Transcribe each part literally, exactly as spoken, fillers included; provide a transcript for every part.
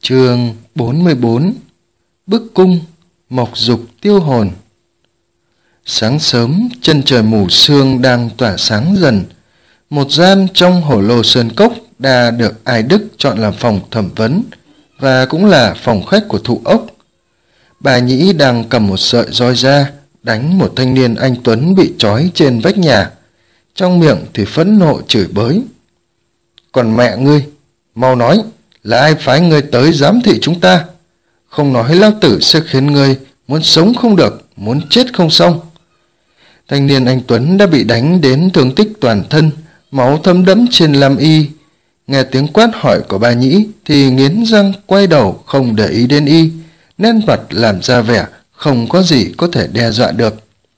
Chương bốn mươi bốn. Bức cung mộc dục tiêu hồn. Sáng sớm, chân trời mù sương đang tỏa sáng dần. Một gian trong hổ lô sơn cốc đã được Ai Đức chọn làm phòng thẩm vấn và cũng là phòng khách của Thụ Ốc. Bà Nhĩ đang cầm một sợi roi ra đánh một thanh niên anh tuấn bị trói trên vách nhà, trong miệng thì phẫn nộ chửi bới. Còn mẹ ngươi, mau nói, là ai phái ngươi tới giám thị chúng ta? Không nói lão tử sẽ khiến ngươi muốn sống không được, muốn chết không xong. Thanh niên anh tuấn đã bị đánh đến thương tích toàn thân, máu thấm đẫm trên lam y. Nghe tiếng quát hỏi của bà Nhĩ thì nghiến răng quay đầu không để ý đến y, nét mặt làm ra vẻ không có gì có thể đe dọa được.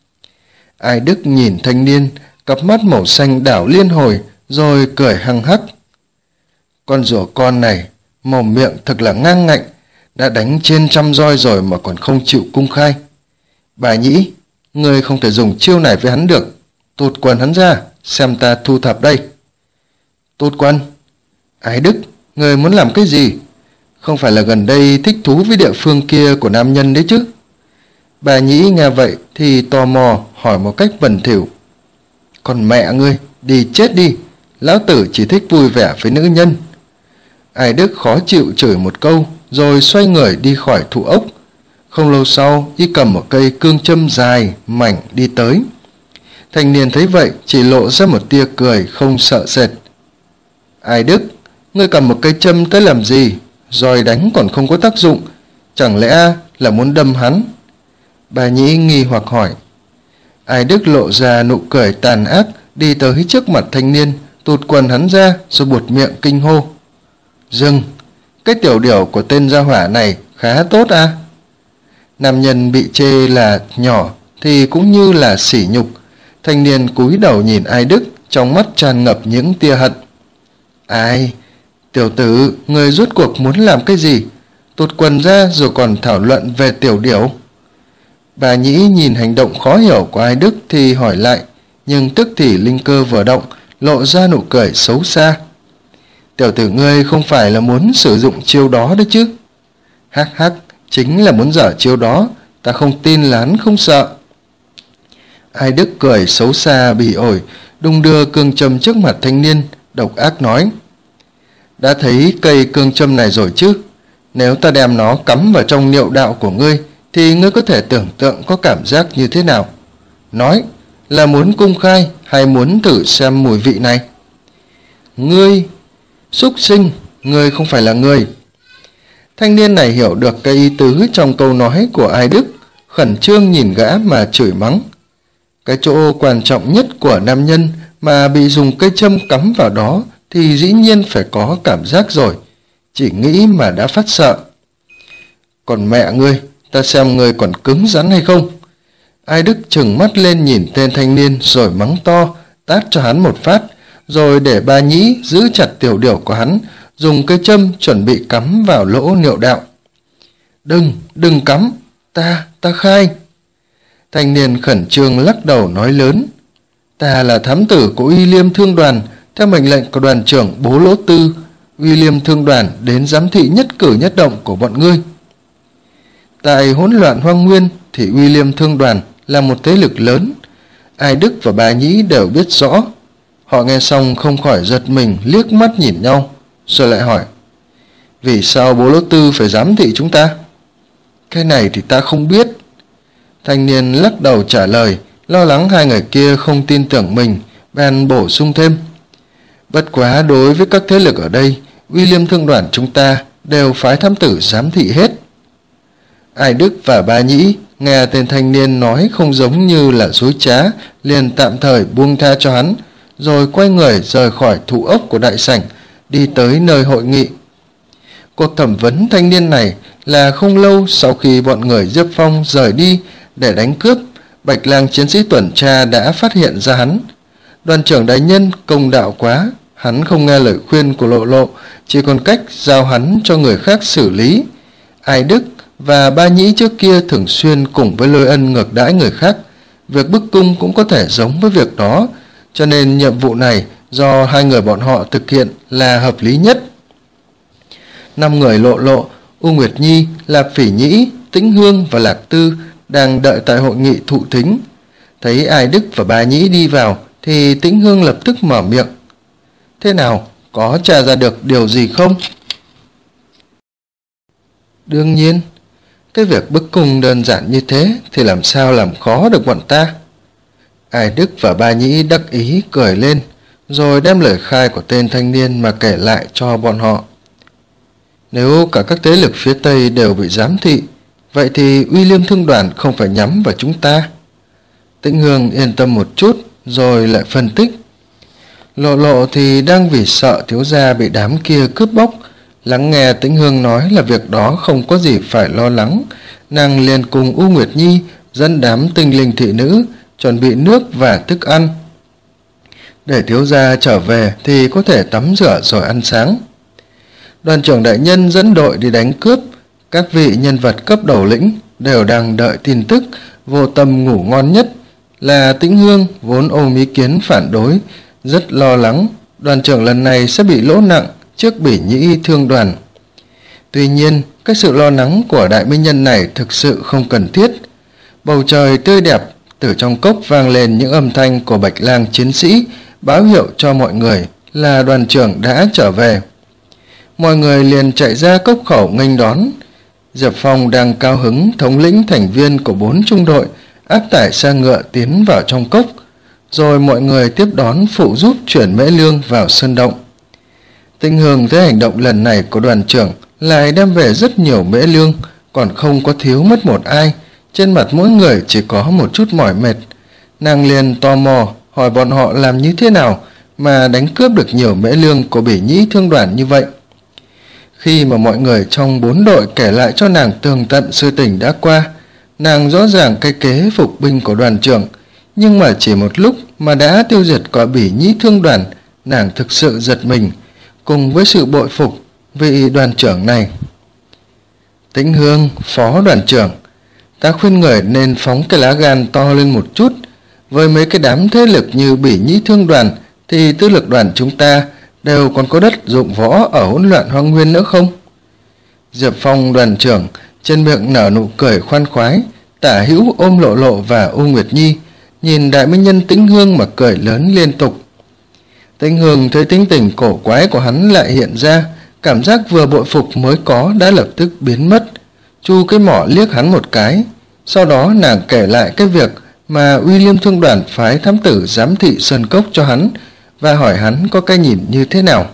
Ai Đức nhìn thanh niên, cặp mắt màu xanh đảo liên hồi rồi cười hăng hắc. Con rùa con này, mồm miệng thật là ngang ngạnh, đã đánh trên trăm roi rồi mà còn không chịu cung khai. Bà Nhĩ, ngươi không thể dùng chiêu này với hắn được. Tụt quần hắn ra, xem ta thu thập đây. Tụt quần? Ai Đức, ngươi muốn làm cái gì? Không phải là gần đây thích thú với địa phương kia của nam nhân đấy chứ? Bà Nhĩ nghe vậy thì tò mò hỏi một cách bẩn thỉu. Còn mẹ ngươi, đi chết đi, lão tử chỉ thích vui vẻ với nữ nhân. Ai Đức khó chịu chửi một câu rồi xoay người đi khỏi Thụ Ốc. Không lâu sau, y cầm một cây cương châm dài mảnh đi tới. Thanh niên thấy vậy chỉ lộ ra một tia cười không sợ sệt. Ai Đức, ngươi cầm một cây châm tới làm gì? Roi đánh còn không có tác dụng, chẳng lẽ là muốn đâm hắn? Bà Nhĩ nghi hoặc hỏi. Ai Đức lộ ra nụ cười tàn ác, đi tới trước mặt thanh niên, tụt quần hắn ra rồi buột miệng kinh hô. Dừng, cái tiểu điểu của tên gia hỏa này khá tốt à? Nam nhân bị chê là nhỏ thì cũng như là sỉ nhục. Thanh niên cúi đầu nhìn Ai Đức, trong mắt tràn ngập những tia hận. Ai, tiểu tử, người rốt cuộc muốn làm cái gì? Tụt quần ra rồi còn thảo luận về tiểu điểu. Bà Nhĩ nhìn hành động khó hiểu của Ai Đức thì hỏi lại, nhưng tức thì linh cơ vừa động, lộ ra nụ cười xấu xa. Tiểu tử ngươi không phải là muốn sử dụng chiêu đó đấy chứ? Hắc hắc, chính là muốn dở chiêu đó, ta không tin là hắn không sợ. Ai Đức cười xấu xa bỉ ổi, đung đưa cương châm trước mặt thanh niên, độc ác nói. Đã thấy cây cương châm này rồi chứ? Nếu ta đem nó cắm vào trong niệu đạo của ngươi, thì ngươi có thể tưởng tượng có cảm giác như thế nào? Nói, là muốn cung khai hay muốn thử xem mùi vị này? Ngươi, súc sinh, ngươi không phải là người. Thanh niên này hiểu được cái ý tứ trong câu nói của Ai Đức, khẩn trương nhìn gã mà chửi mắng. Cái chỗ quan trọng nhất của nam nhân mà bị dùng cây châm cắm vào đó thì dĩ nhiên phải có cảm giác rồi, chỉ nghĩ mà đã phát sợ. Còn mẹ ngươi, ta xem ngươi còn cứng rắn hay không? Ai Đức trừng mắt lên nhìn tên thanh niên rồi mắng to, tát cho hắn một phát, rồi để bà Nhĩ giữ chặt tiểu điểu của hắn, dùng cây châm chuẩn bị cắm vào lỗ niệu đạo. Đừng, đừng cắm, ta, ta khai. Thanh niên khẩn trương lắc đầu nói lớn. Ta là thám tử của Uy Liêm Thương Đoàn, theo mệnh lệnh của đoàn trưởng Bố Lỗ Tư. Uy Liêm Thương Đoàn đến giám thị nhất cử nhất động của bọn ngươi. Tại hỗn loạn hoang nguyên thì Uy Liêm Thương Đoàn là một thế lực lớn. Ai Đức và bà Nhĩ đều biết rõ. Họ nghe xong không khỏi giật mình liếc mắt nhìn nhau, rồi lại hỏi. Vì sao Bố Lỗ Tư phải giám thị chúng ta? Cái này thì ta không biết. Thanh niên lắc đầu trả lời, lo lắng hai người kia không tin tưởng mình, bèn bổ sung thêm. Bất quá đối với các thế lực ở đây, Uy Liêm Thương Đoàn chúng ta đều phái thám tử giám thị hết. Ai Đức và bà Nhĩ nghe tên thanh niên nói không giống như là dối trá, liền tạm thời buông tha cho hắn, rồi quay người rời khỏi Thụ Ốc của đại sảnh, đi tới nơi hội nghị. Cuộc thẩm vấn thanh niên này là không lâu sau khi bọn người Diệp Phong rời đi để đánh cướp, Bạch Lang chiến sĩ tuần tra đã phát hiện ra hắn. Đoàn trưởng đại nhân công đạo quá, hắn không nghe lời khuyên của Lộ Lộ, chỉ còn cách giao hắn cho người khác xử lý. Ai Đức và Ba Nhĩ trước kia thường xuyên cùng với Lôi Ân ngược đãi người khác, việc bức cung cũng có thể giống với việc đó, cho nên nhiệm vụ này do hai người bọn họ thực hiện là hợp lý nhất. Năm người Lộ Lộ, U Nguyệt Nhi, Lạp Phỉ Nhĩ, Tĩnh Hương và Lạc Tư đang đợi tại hội nghị thụ thính. Thấy Ai Đức và Bá Nhĩ đi vào thì Tĩnh Hương lập tức mở miệng. Thế nào, có tra ra được điều gì không? Đương nhiên, cái việc bức cung đơn giản như thế thì làm sao làm khó được bọn ta. Ai Đức và Bá Nhĩ đắc ý cười lên, rồi đem lời khai của tên thanh niên mà kể lại cho bọn họ. Nếu cả các thế lực phía Tây đều bị giám thị, vậy thì Uy Liêm Thương Đoàn không phải nhắm vào chúng ta. Tĩnh Hương yên tâm một chút, rồi lại phân tích. Lộ Lộ thì đang vì sợ thiếu gia bị đám kia cướp bóc. Lắng nghe Tĩnh Hương nói là việc đó không có gì phải lo lắng, nàng liền cùng U Nguyệt Nhi dẫn đám tinh linh thị nữ chuẩn bị nước và thức ăn. Để thiếu gia trở về thì có thể tắm rửa rồi ăn sáng. Đoàn trưởng đại nhân dẫn đội đi đánh cướp, các vị nhân vật cấp đầu lĩnh đều đang đợi tin tức, vô tâm ngủ ngon nhất là Tĩnh Hương vốn ôm ý kiến phản đối, rất lo lắng đoàn trưởng lần này sẽ bị lỗ nặng trước Bỉ Nhĩ Thương Đoàn. Tuy nhiên, cái sự lo lắng của đại minh nhân này thực sự không cần thiết. Bầu trời tươi đẹp, từ trong cốc vang lên những âm thanh của Bạch Lang chiến sĩ, báo hiệu cho mọi người là đoàn trưởng đã trở về. Mọi người liền chạy ra cốc khẩu nghênh đón. Diệp Phong đang cao hứng thống lĩnh thành viên của bốn trung đội áp tải xe ngựa tiến vào trong cốc, rồi mọi người tiếp đón phụ giúp chuyển mễ lương vào sơn động. Tĩnh Hương thấy hành động lần này của đoàn trưởng lại đem về rất nhiều mễ lương, còn không có thiếu mất một ai. Trên mặt mỗi người chỉ có một chút mỏi mệt. Nàng liền tò mò hỏi bọn họ làm như thế nào mà đánh cướp được nhiều mễ lương của Bỉ Nhĩ Thương Đoàn như vậy. Khi mà mọi người trong bốn đội kể lại cho nàng tường tận sự tình đã qua, nàng rõ ràng cái kế phục binh của đoàn trưởng, nhưng mà chỉ một lúc mà đã tiêu diệt cả Bỉ Nhĩ Thương Đoàn. Nàng thực sự giật mình, cùng với sự bội phục vị đoàn trưởng này. Tĩnh Hương, phó đoàn trưởng, ta khuyên người nên phóng cái lá gan to lên một chút. Với mấy cái đám thế lực như Bỉ Nhĩ Thương Đoàn thì tư lực đoàn chúng ta đều còn có đất dụng võ ở hỗn loạn hoang nguyên nữa không? Diệp Phong đoàn trưởng trên miệng nở nụ cười khoan khoái, tả hữu ôm Lộ Lộ và U Nguyệt Nhi, nhìn đại minh nhân Tĩnh Hương mà cười lớn liên tục. Tĩnh Hương thấy tính tình cổ quái của hắn lại hiện ra, cảm giác vừa bội phục mới có đã lập tức biến mất. Chu cái mỏ liếc hắn một cái, sau đó nàng kể lại cái việc mà Uy Liêm Thương Đoàn phái thám tử giám thị sơn cốc cho hắn và hỏi hắn có cái nhìn như thế nào.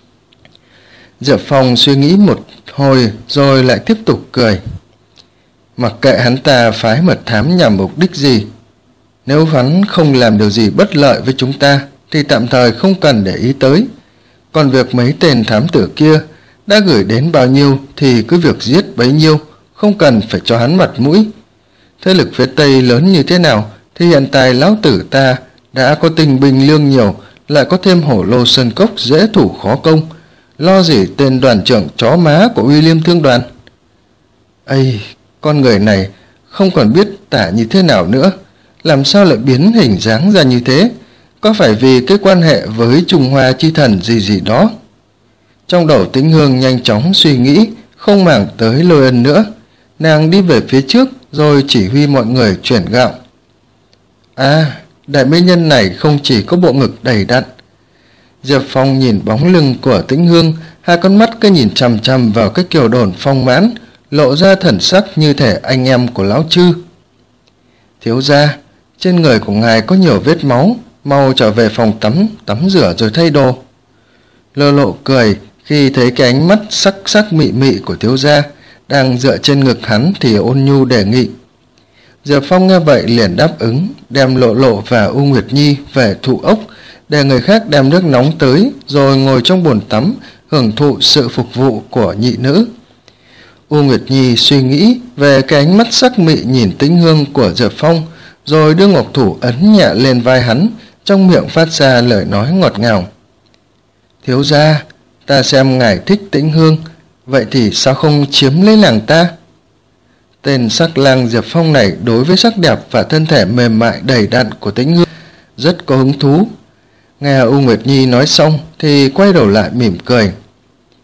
Diệp Phong suy nghĩ một hồi rồi lại tiếp tục cười. Mặc kệ hắn ta phái mật thám nhằm mục đích gì, nếu hắn không làm điều gì bất lợi với chúng ta thì tạm thời không cần để ý tới. Còn việc mấy tên thám tử kia đã gửi đến bao nhiêu thì cứ việc giết bấy nhiêu, không cần phải cho hắn mặt mũi. Thế lực phía Tây lớn như thế nào thì hiện tại lão tử ta đã có tinh binh lương nhiều, lại có thêm hổ lô sơn cốc dễ thủ khó công, lo gì tên đoàn trưởng chó má của Uy Liêm Thương Đoàn. Ây, con người này không còn biết tả như thế nào nữa, làm sao lại biến hình dáng ra như thế? Có phải vì cái quan hệ với Trung Hoa chi thần gì gì đó? Trong đầu Tĩnh Hương nhanh chóng suy nghĩ, không màng tới Lôi Ân nữa. Nàng đi về phía trước rồi chỉ huy mọi người chuyển gạo. À, đại mỹ nhân này không chỉ có bộ ngực đầy đặn. Diệp Phong nhìn bóng lưng của Tĩnh Hương, hai con mắt cứ nhìn chằm chằm vào cái kiều đồn phong mãn, lộ ra thần sắc như thể anh em của lão Trư. Thiếu gia, trên người của ngài có nhiều vết máu, mau trở về phòng tắm, tắm rửa rồi thay đồ. Lộ Lộ cười khi thấy cái ánh mắt sắc sắc mị mị của thiếu gia đang dựa trên ngực hắn thì ôn nhu đề nghị. Diệp Phong nghe vậy liền đáp ứng, đem Lộ Lộ và U Nguyệt Nhi về thụ ốc, để người khác đem nước nóng tới, rồi ngồi trong bồn tắm hưởng thụ sự phục vụ của nhị nữ. U Nguyệt Nhi suy nghĩ về cái ánh mắt sắc mị nhìn Tĩnh Hương của Diệp Phong, rồi đưa ngọc thủ ấn nhẹ lên vai hắn, trong miệng phát ra lời nói ngọt ngào. Thiếu gia, ta xem ngài thích Tĩnh Hương, vậy thì sao không chiếm lấy nàng ta? Tên sắc lang Diệp Phong này đối với sắc đẹp và thân thể mềm mại đầy đặn của Tĩnh Hương rất có hứng thú. Nghe U Nguyệt Nhi nói xong thì quay đầu lại mỉm cười.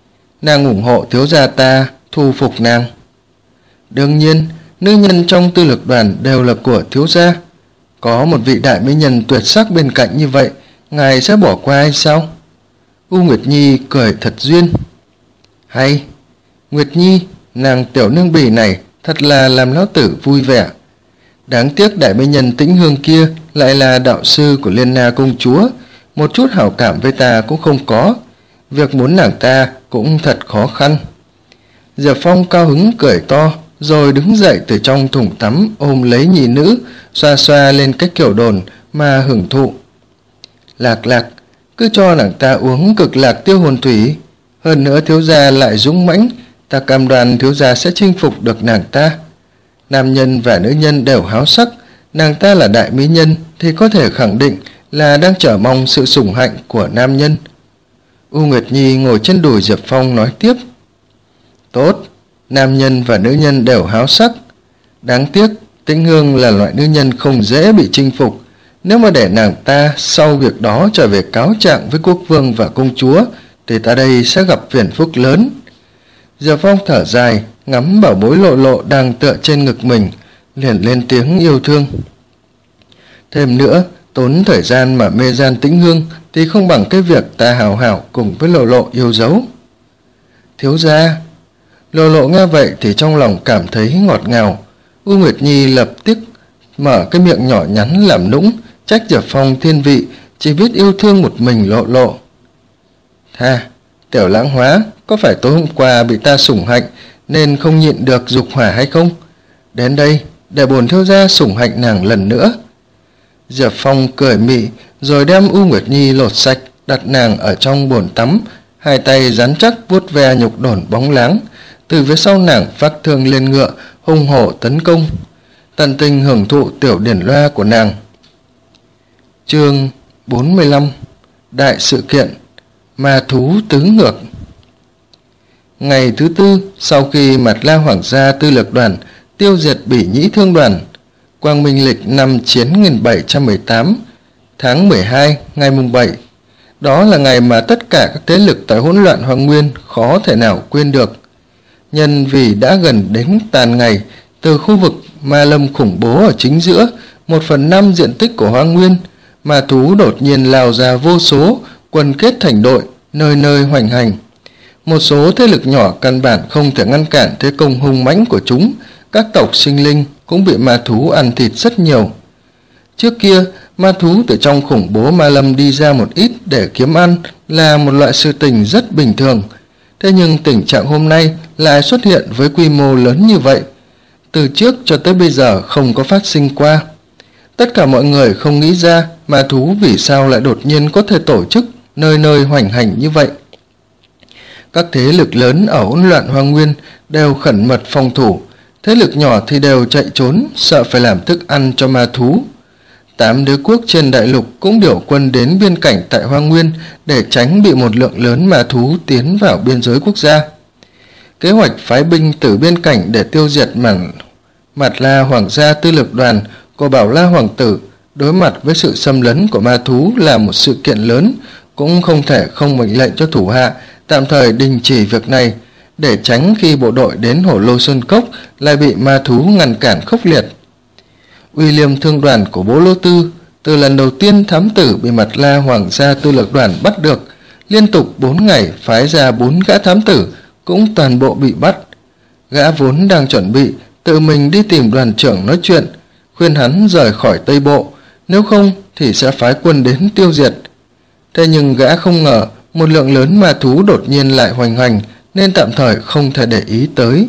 nàng ủng hộ thiếu gia ta thu phục nàng. Đương nhiên, nữ nhân trong tư lực đoàn đều là của thiếu gia. Có một vị đại mỹ nhân tuyệt sắc bên cạnh như vậy, ngài sẽ bỏ qua hay sao? U Nguyệt Nhi cười thật duyên. Hay, Nguyệt Nhi, nàng tiểu nương bỉ này thật là làm lão tử vui vẻ. Đáng tiếc đại mỹ nhân Tĩnh Hương kia lại là đạo sư của Liên Na công chúa, một chút hảo cảm với ta cũng không có, việc muốn nàng ta cũng thật khó khăn. Diệp Phong cao hứng cười to, rồi đứng dậy từ trong thùng tắm ôm lấy nhị nữ, xoa xoa lên cái kiểu đồn mà hưởng thụ. Lạc Lạc, cứ cho nàng ta uống Cực Lạc Tiêu Hồn Thủy, hơn nữa thiếu gia lại dũng mãnh, ta cam đoan thiếu gia sẽ chinh phục được nàng ta. Nam nhân và nữ nhân đều háo sắc, nàng ta là đại mỹ nhân thì có thể khẳng định là đang chờ mong sự sủng hạnh của nam nhân. U Nguyệt Nhi ngồi trên đùi Diệp Phong nói tiếp. Tốt, nam nhân và nữ nhân đều háo sắc. Đáng tiếc, Tĩnh Hương là loại nữ nhân không dễ bị chinh phục. Nếu mà để nàng ta sau việc đó trở về cáo trạng với quốc vương và công chúa, thì ta đây sẽ gặp phiền phức lớn. Diệp Phong thở dài, ngắm bảo bối Lộ Lộ đang tựa trên ngực mình, liền lên tiếng yêu thương. Thêm nữa, tốn thời gian mà mê gian Tĩnh Hương thì không bằng cái việc ta hào hảo cùng với Lộ Lộ yêu dấu. Thiếu gia. Lộ Lộ nghe vậy thì trong lòng cảm thấy ngọt ngào. U Nguyệt Nhi lập tức mở cái miệng nhỏ nhắn làm nũng, trách Diệp Phong thiên vị, chỉ biết yêu thương một mình Lộ Lộ. Tha, tiểu lãng hóa, có phải tối hôm qua bị ta sủng hạnh nên không nhịn được dục hỏa hay không? Đến đây, để bổn thiếu gia sủng hạnh nàng lần nữa. Diệp Phong cười mị, rồi đem U Nguyệt Nhi lột sạch, đặt nàng ở trong bồn tắm, hai tay rắn chắc vuốt ve nhục đồn bóng láng, từ phía sau nàng phát thương lên ngựa, hung hổ tấn công, tận tình hưởng thụ tiểu điển loa của nàng. Chương bốn mươi lăm. Đại sự kiện ma thú tứ ngược. Ngày thứ tư sau khi Mạt La Hoàng gia tư lực đoàn tiêu diệt Bỉ Nhĩ Thương đoàn, Quang Minh lịch năm Chiến nghìn bảy trăm mười tám, tháng mười hai ngày mùng bảy, đó là ngày mà tất cả các thế lực tại hỗn loạn Hoang Nguyên khó thể nào quên được. Nhân vì đã gần đến tàn ngày, từ khu vực ma lâm khủng bố ở chính giữa một phần năm diện tích của Hoang Nguyên, ma thú đột nhiên lao ra vô số, quần kết thành đội, nơi nơi hoành hành. Một số thế lực nhỏ căn bản không thể ngăn cản thế công hung mãnh của chúng, các tộc sinh linh cũng bị ma thú ăn thịt rất nhiều. Trước kia, ma thú từ trong khủng bố ma lâm đi ra một ít để kiếm ăn là một loại sự tình rất bình thường. Thế nhưng tình trạng hôm nay lại xuất hiện với quy mô lớn như vậy. Từ trước cho tới bây giờ không có phát sinh qua. Tất cả mọi người không nghĩ ra ma thú vì sao lại đột nhiên có thể tổ chức nơi nơi hoành hành như vậy. Các thế lực lớn ở hỗn loạn Hoang Nguyên đều khẩn mật phòng thủ, thế lực nhỏ thì đều chạy trốn, sợ phải làm thức ăn cho ma thú. Tám đế quốc trên đại lục cũng điều quân đến biên cảnh tại Hoang Nguyên để tránh bị một lượng lớn ma thú tiến vào biên giới quốc gia. Kế hoạch phái binh từ biên cảnh để tiêu diệt mảng Mạt La Hoàng gia tư lực đoàn của Bảo La Hoàng tử đối mặt với sự xâm lấn của ma thú là một sự kiện lớn, cũng không thể không mệnh lệnh cho thủ hạ tạm thời đình chỉ việc này, để tránh khi bộ đội đến Hổ Lô Sơn Cốc lại bị ma thú ngăn cản khốc liệt. Uy liêm thương đoàn của Bố Lô Tư, từ lần đầu tiên thám tử bị Mạt La Hoàng gia tư lực đoàn bắt được, liên tục bốn ngày phái ra bốn gã thám tử cũng toàn bộ bị bắt. Gã vốn đang chuẩn bị tự mình đi tìm đoàn trưởng nói chuyện, khuyên hắn rời khỏi Tây Bộ, nếu không thì sẽ phái quân đến tiêu diệt. Thế nhưng gã không ngờ một lượng lớn ma thú đột nhiên lại hoành hành, nên tạm thời không thể để ý tới.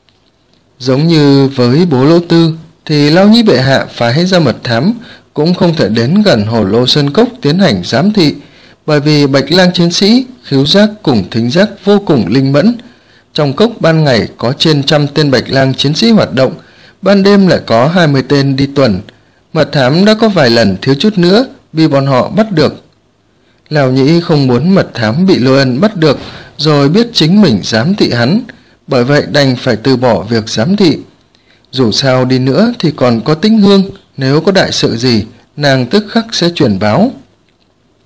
Giống như với Bố Lô Tư thì Lao Nhĩ bệ hạ phái ra mật thám cũng không thể đến gần Hổ Lô Sơn Cốc tiến hành giám thị, bởi vì Bạch Lang chiến sĩ khứu giác cùng thính giác vô cùng linh mẫn. Trong cốc ban ngày có trên trăm tên Bạch Lang chiến sĩ hoạt động, ban đêm lại có hai mươi tên đi tuần. Mật thám đã có vài lần thiếu chút nữa bị bọn họ bắt được. Lão Nhĩ không muốn mật thám bị Lôi Ân bắt được rồi biết chính mình giám thị hắn, bởi vậy đành phải từ bỏ việc giám thị. Dù sao đi nữa thì còn có Tĩnh Hương, nếu có đại sự gì nàng tức khắc sẽ truyền báo.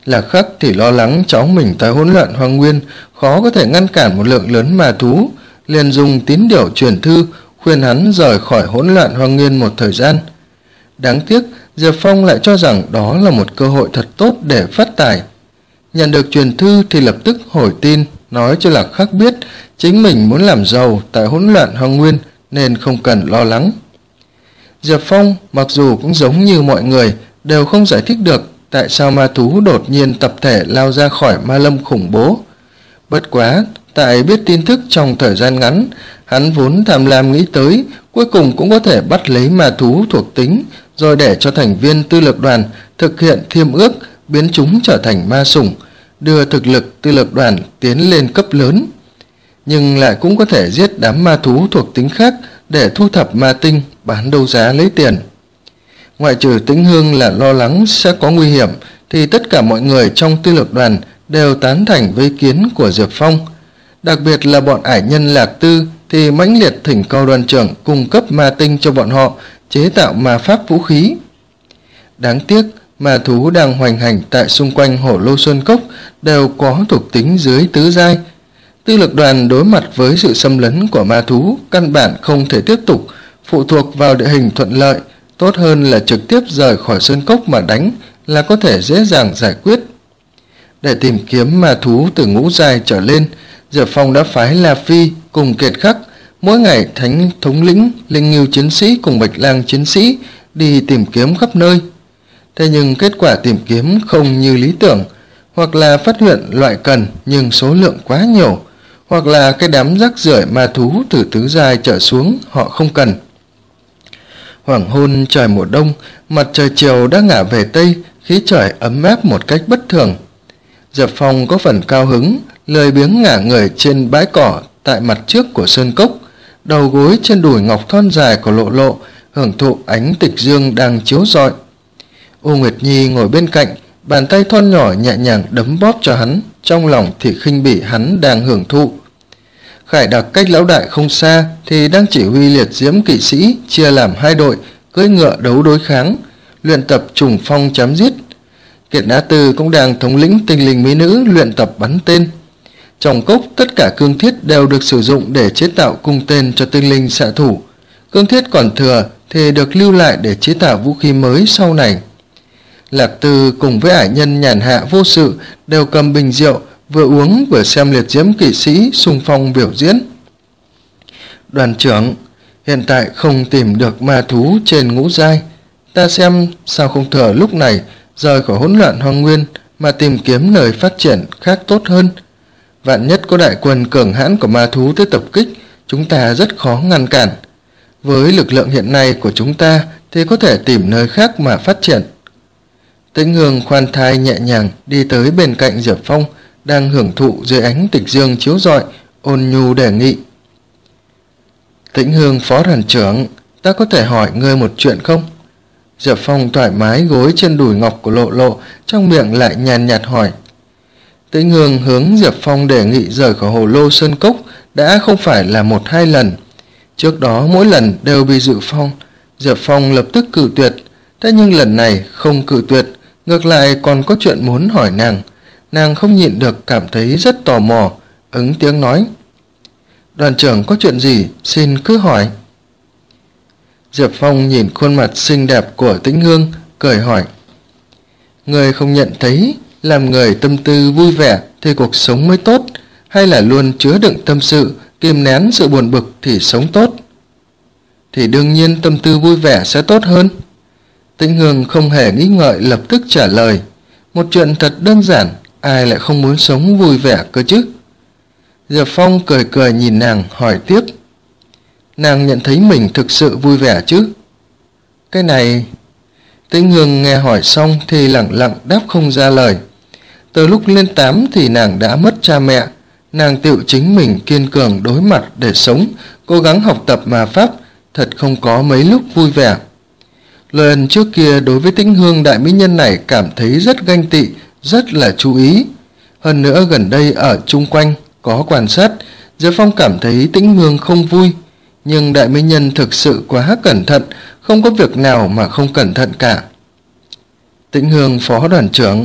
Lạc Khắc thì lo lắng cháu mình tới hỗn loạn hoang nguyên khó có thể ngăn cản một lượng lớn ma thú, liền dùng tín điểu truyền thư khuyên hắn rời khỏi hỗn loạn hoang nguyên một thời gian. Đáng tiếc Diệp Phong lại cho rằng đó là một cơ hội thật tốt để phát tài. Nhận được truyền thư thì lập tức hồi tin nói cho Lạc Khắc biết chính mình muốn làm giàu tại hỗn loạn hoang nguyên nên không cần lo lắng. Diệp Phong mặc dù cũng giống như mọi người đều không giải thích được tại sao ma thú đột nhiên tập thể lao ra khỏi ma lâm khủng bố. Bất quá tại biết tin tức trong thời gian ngắn, hắn vốn tham lam nghĩ tới cuối cùng cũng có thể bắt lấy ma thú thuộc tính rồi để cho thành viên tư lược đoàn thực hiện thiêm ước biến chúng trở thành ma sủng, đưa thực lực tư lược đoàn tiến lên cấp lớn. Nhưng lại cũng có thể giết đám ma thú thuộc tính khác để thu thập ma tinh bán đấu giá lấy tiền. Ngoại trừ Tĩnh Hương là lo lắng sẽ có nguy hiểm thì tất cả mọi người trong tư lược đoàn đều tán thành với ý kiến của Diệp Phong. Đặc biệt là bọn ải nhân Lạc Tư thì mãnh liệt thỉnh cầu đoàn trưởng cung cấp ma tinh cho bọn họ chế tạo ma pháp vũ khí. Đáng tiếc ma thú đang hoành hành tại xung quanh Hổ Lô Sơn Cốc đều có thuộc tính dưới tứ giai. Tư lược đoàn đối mặt với sự xâm lấn của ma thú căn bản không thể tiếp tục phụ thuộc vào địa hình thuận lợi, tốt hơn là trực tiếp rời khỏi Sơn Cốc mà đánh là có thể dễ dàng giải quyết. Để tìm kiếm ma thú từ ngũ giai trở lên, Diệp Phong đã phái La Phi cùng Kiệt Khắc mỗi ngày thánh thống lĩnh, linh ngưu chiến sĩ cùng bạch lang chiến sĩ đi tìm kiếm khắp nơi. Thế nhưng kết quả tìm kiếm không như lý tưởng, hoặc là phát hiện loại cần nhưng số lượng quá nhiều, hoặc là cái đám rác rưởi ma thú từ tứ giai trở xuống họ không cần. Hoàng hôn trời mùa đông, mặt trời chiều đã ngả về tây, khí trời ấm áp một cách bất thường. Diệp Phong có phần cao hứng, lười biếng ngả người trên bãi cỏ tại mặt trước của sơn cốc, đầu gối trên đùi ngọc thon dài của Lộ Lộ, hưởng thụ ánh tịch dương đang chiếu rọi. U Nguyệt Nhi ngồi bên cạnh, bàn tay thon nhỏ nhẹ nhàng đấm bóp cho hắn, trong lòng thì khinh bỉ hắn đang hưởng thụ. Khải Đặc cách lão đại không xa thì đang chỉ huy liệt diễm kỵ sĩ chia làm hai đội, cưỡi ngựa đấu đối kháng, luyện tập trùng phong chém giết. Kiệt Nã Tư cũng đang thống lĩnh tinh linh mỹ nữ luyện tập bắn tên. Trong cốc tất cả cương thiết đều được sử dụng để chế tạo cung tên cho tinh linh xạ thủ. Cương thiết còn thừa thì được lưu lại để chế tạo vũ khí mới sau này. Lạc Tư cùng với ải nhân nhàn hạ vô sự đều cầm bình rượu, vừa uống vừa xem liệt diễm kỵ sĩ xung phong biểu diễn. Đoàn trưởng, hiện tại không tìm được ma thú trên ngũ giai, ta xem sao không thừa lúc này rời khỏi hỗn loạn hoang nguyên mà tìm kiếm nơi phát triển khác tốt hơn. Vạn nhất có đại quân cường hãn của ma thú tới tập kích, chúng ta rất khó ngăn cản. Với lực lượng hiện nay của chúng ta thì có thể tìm nơi khác mà phát triển. Tĩnh Hương khoan thai nhẹ nhàng đi tới bên cạnh Diệp Phong, đang hưởng thụ dưới ánh tịch dương chiếu rọi, ôn nhu đề nghị. Tĩnh Hương phó đoàn trưởng, ta có thể hỏi ngươi một chuyện không? Diệp Phong thoải mái gối trên đùi ngọc của Lộ Lộ, trong miệng lại nhàn nhạt hỏi. Tĩnh Hương hướng Diệp Phong đề nghị rời khỏi Hồ Lô Sơn Cốc đã không phải là một hai lần. Trước đó mỗi lần đều bị Dự Phong, Diệp Phong lập tức cự tuyệt. Thế nhưng lần này không cự tuyệt, ngược lại còn có chuyện muốn hỏi nàng. Nàng không nhịn được cảm thấy rất tò mò, ứng tiếng nói. Đoàn trưởng có chuyện gì, xin cứ hỏi. Diệp Phong nhìn khuôn mặt xinh đẹp của Tĩnh Hương, cười hỏi. Người không nhận thấy làm người tâm tư vui vẻ thì cuộc sống mới tốt, hay là luôn chứa đựng tâm sự, kìm nén sự buồn bực thì sống tốt? Thì đương nhiên tâm tư vui vẻ sẽ tốt hơn. Tĩnh Hương không hề nghĩ ngợi lập tức trả lời. Một chuyện thật đơn giản, ai lại không muốn sống vui vẻ cơ chứ? Diệp Phong cười cười nhìn nàng hỏi tiếp. Nàng nhận thấy mình thực sự vui vẻ chứ? Cái này... Tĩnh Hương nghe hỏi xong thì lặng lặng đáp không ra lời. Từ lúc lên tám thì nàng đã mất cha mẹ. Nàng tự chính mình kiên cường đối mặt để sống, cố gắng học tập mà pháp, thật không có mấy lúc vui vẻ. Lần trước kia đối với Tĩnh Hương đại mỹ nhân này cảm thấy rất ganh tị, rất là chú ý. Hơn nữa gần đây ở chung quanh có quan sát, Diệp Phong cảm thấy Tĩnh Hương không vui. Nhưng đại mỹ nhân thực sự quá cẩn thận, không có việc nào mà không cẩn thận cả. Tĩnh Hương phó đoàn trưởng,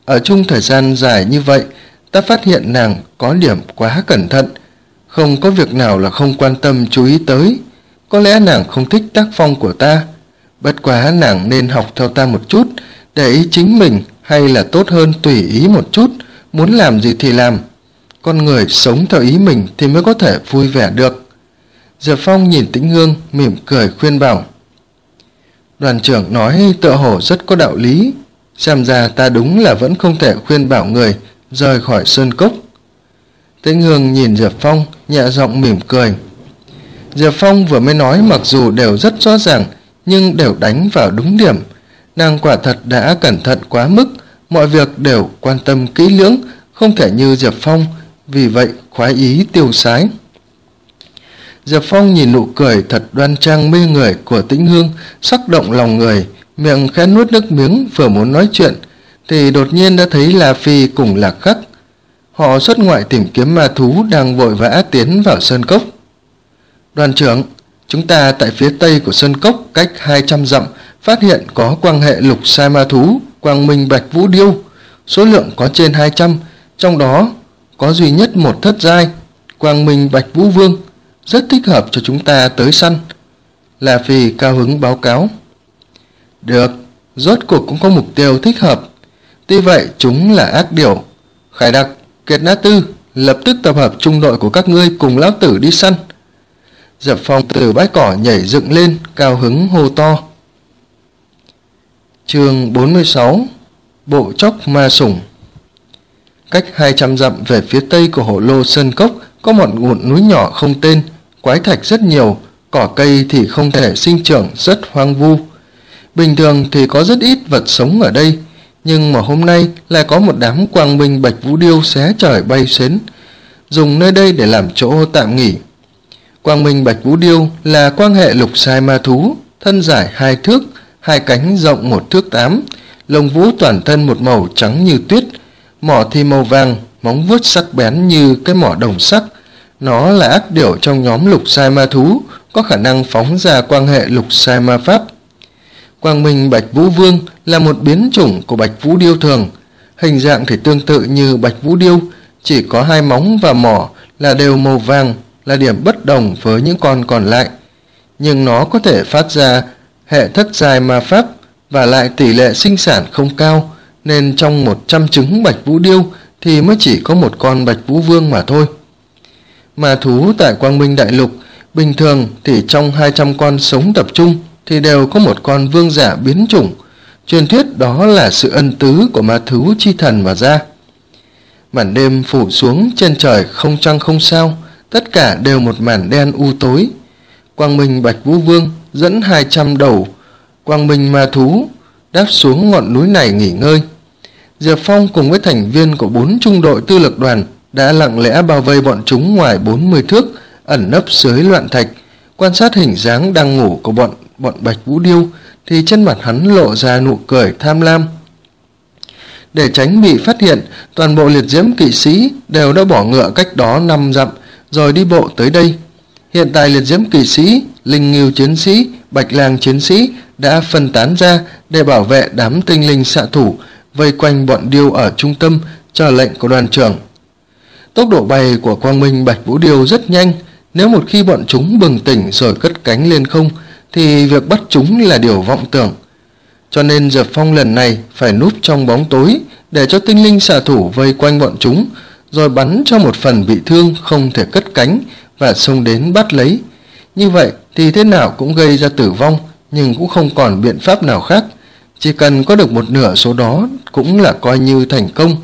Ở chung thời gian dài như vậy, ta phát hiện nàng có điểm quá cẩn thận, không có việc nào là không quan tâm chú ý tới. Có lẽ nàng không thích tác phong của ta, bất quá nàng nên học theo ta một chút, để ý chính mình, hay là tốt hơn tùy ý một chút, muốn làm gì thì làm. Con người sống theo ý mình thì mới có thể vui vẻ được. Diệp Phong nhìn Tĩnh Hương mỉm cười khuyên bảo. Đoàn trưởng nói tựa hồ rất có đạo lý, xem ra ta đúng là vẫn không thể khuyên bảo người rời khỏi sơn cốc. Tĩnh Hương nhìn Diệp Phong nhẹ giọng mỉm cười. Diệp Phong vừa mới nói mặc dù đều rất rõ ràng, nhưng đều đánh vào đúng điểm. Nàng quả thật đã cẩn thận quá mức, mọi việc đều quan tâm kỹ lưỡng, không thể như Diệp Phong, vì vậy khoái ý tiêu sái. Diệp Phong nhìn nụ cười thật đoan trang mê người của Tĩnh Hương, sắc động lòng người, miệng khẽ nuốt nước miếng vừa muốn nói chuyện, thì đột nhiên đã thấy La Phi cùng Lạc Khắc. Họ xuất ngoại tìm kiếm ma thú đang vội vã tiến vào sơn cốc. Đoàn trưởng, chúng ta tại phía tây của sơn cốc cách hai trăm dặm phát hiện có quan hệ lục sai ma thú Quang Minh Bạch Vũ Điêu, số lượng có trên hai trăm, trong đó có duy nhất một thất giai, Quang Minh Bạch Vũ Vương, rất thích hợp cho chúng ta tới săn. La Phi cao hứng báo cáo. Được, rốt cuộc cũng có mục tiêu thích hợp. Tuy vậy chúng là ác điểu. Khải Đặc, Kiệt Nã Tư, lập tức tập hợp trung đội của các ngươi cùng lão tử đi săn. Diệp Phong từ bãi cỏ nhảy dựng lên, cao hứng hô to. Chương bốn mươi sáu, Bộ Chóc Ma Sủng. Cách hai trăm dặm về phía tây của Hổ Lô Sơn Cốc có một ngọn núi nhỏ không tên, quái thạch rất nhiều, cỏ cây thì không thể sinh trưởng, rất hoang vu. Bình thường thì có rất ít vật sống ở đây, nhưng mà hôm nay lại có một đám Quang Minh Bạch Vũ Điêu xé trời bay xến, dùng nơi đây để làm chỗ tạm nghỉ. Quang Minh Bạch Vũ Điêu là quan hệ lục sai ma thú, thân dài hai thước, hai cánh rộng một thước tám, lông vũ toàn thân một màu trắng như tuyết, mỏ thì màu vàng, móng vuốt sắc bén như cái mỏ đồng sắc. Nó là ác điểu trong nhóm lục sai ma thú, có khả năng phóng ra quan hệ lục sai ma pháp. Quang Minh Bạch Vũ Vương là một biến chủng của Bạch Vũ Điêu thường, hình dạng thì tương tự như Bạch Vũ Điêu, chỉ có hai móng và mỏ là đều màu vàng, là điểm bất đồng với những con còn lại. Nhưng nó có thể phát ra hệ thất giai ma pháp và lại tỷ lệ sinh sản không cao, nên trong một trăm trứng Bạch Vũ Điêu thì mới chỉ có một con Bạch Vũ Vương mà thôi. Ma thú tại Quang Minh Đại Lục bình thường thì trong hai trăm con sống tập trung thì đều có một con vương giả biến chủng, truyền thuyết đó là sự ân tứ của ma thú chi thần mà ra. Màn đêm phủ xuống, trên trời không trăng không sao, tất cả đều một màn đen u tối. Quang Minh Bạch Vũ Vương dẫn hai trăm đầu Quang Minh ma thú đáp xuống ngọn núi này nghỉ ngơi. Diệp Phong cùng với thành viên của bốn trung đội tư lực đoàn đã lặng lẽ bao vây bọn chúng ngoài bốn mươi thước, ẩn nấp dưới loạn thạch, quan sát hình dáng đang ngủ của bọn bọn Bạch Vũ Điêu, thì trên mặt hắn lộ ra nụ cười tham lam. Để tránh bị phát hiện, toàn bộ liệt diễm kỵ sĩ đều đã bỏ ngựa cách đó năm dặm rồi đi bộ tới đây. Hiện tại liệt diễm kỵ sĩ, linh ngưu chiến sĩ, bạch lang chiến sĩ đã phân tán ra để bảo vệ đám tinh linh xạ thủ vây quanh bọn điêu ở trung tâm, chờ lệnh của đoàn trưởng. Tốc độ bay của Quang Minh Bạch Vũ Điêu rất nhanh, nếu một khi bọn chúng bừng tỉnh rồi cất cánh lên không thì việc bắt chúng là điều vọng tưởng. Cho nên Diệp Phong lần này phải núp trong bóng tối để cho tinh linh xạ thủ vây quanh bọn chúng, rồi bắn cho một phần bị thương không thể cất cánh và xông đến bắt lấy. Như vậy thì thế nào cũng gây ra tử vong, nhưng cũng không còn biện pháp nào khác. Chỉ cần có được một nửa số đó cũng là coi như thành công.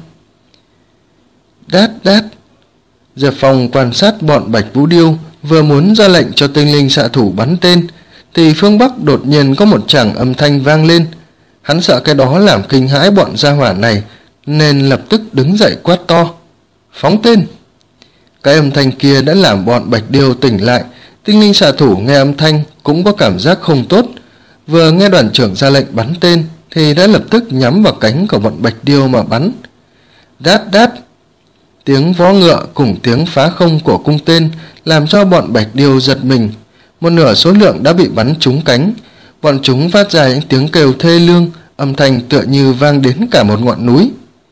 Đát đát. Diệp Phong quan sát bọn Bạch Vũ Điêu, vừa muốn ra lệnh cho tinh linh xạ thủ bắn tên thì phương Bắc đột nhiên có một tràng âm thanh vang lên. Hắn sợ cái đó làm kinh hãi bọn gia hỏa này, nên lập tức đứng dậy quát to: phóng tên! Cái âm thanh kia đã làm bọn Bạch Điêu tỉnh lại. Tinh linh xạ thủ nghe âm thanh cũng có cảm giác không tốt, vừa nghe đoàn trưởng ra lệnh bắn tên thì đã lập tức nhắm vào cánh của bọn Bạch Điêu mà bắn. Đát đát. Tiếng vó ngựa cùng tiếng phá không của cung tên làm cho bọn Bạch Điêu giật mình. Một nửa số lượng đã bị bắn trúng cánh. Bọn chúng phát ra những tiếng kêu thê lương, âm thanh tựa như vang đến cả một ngọn núi.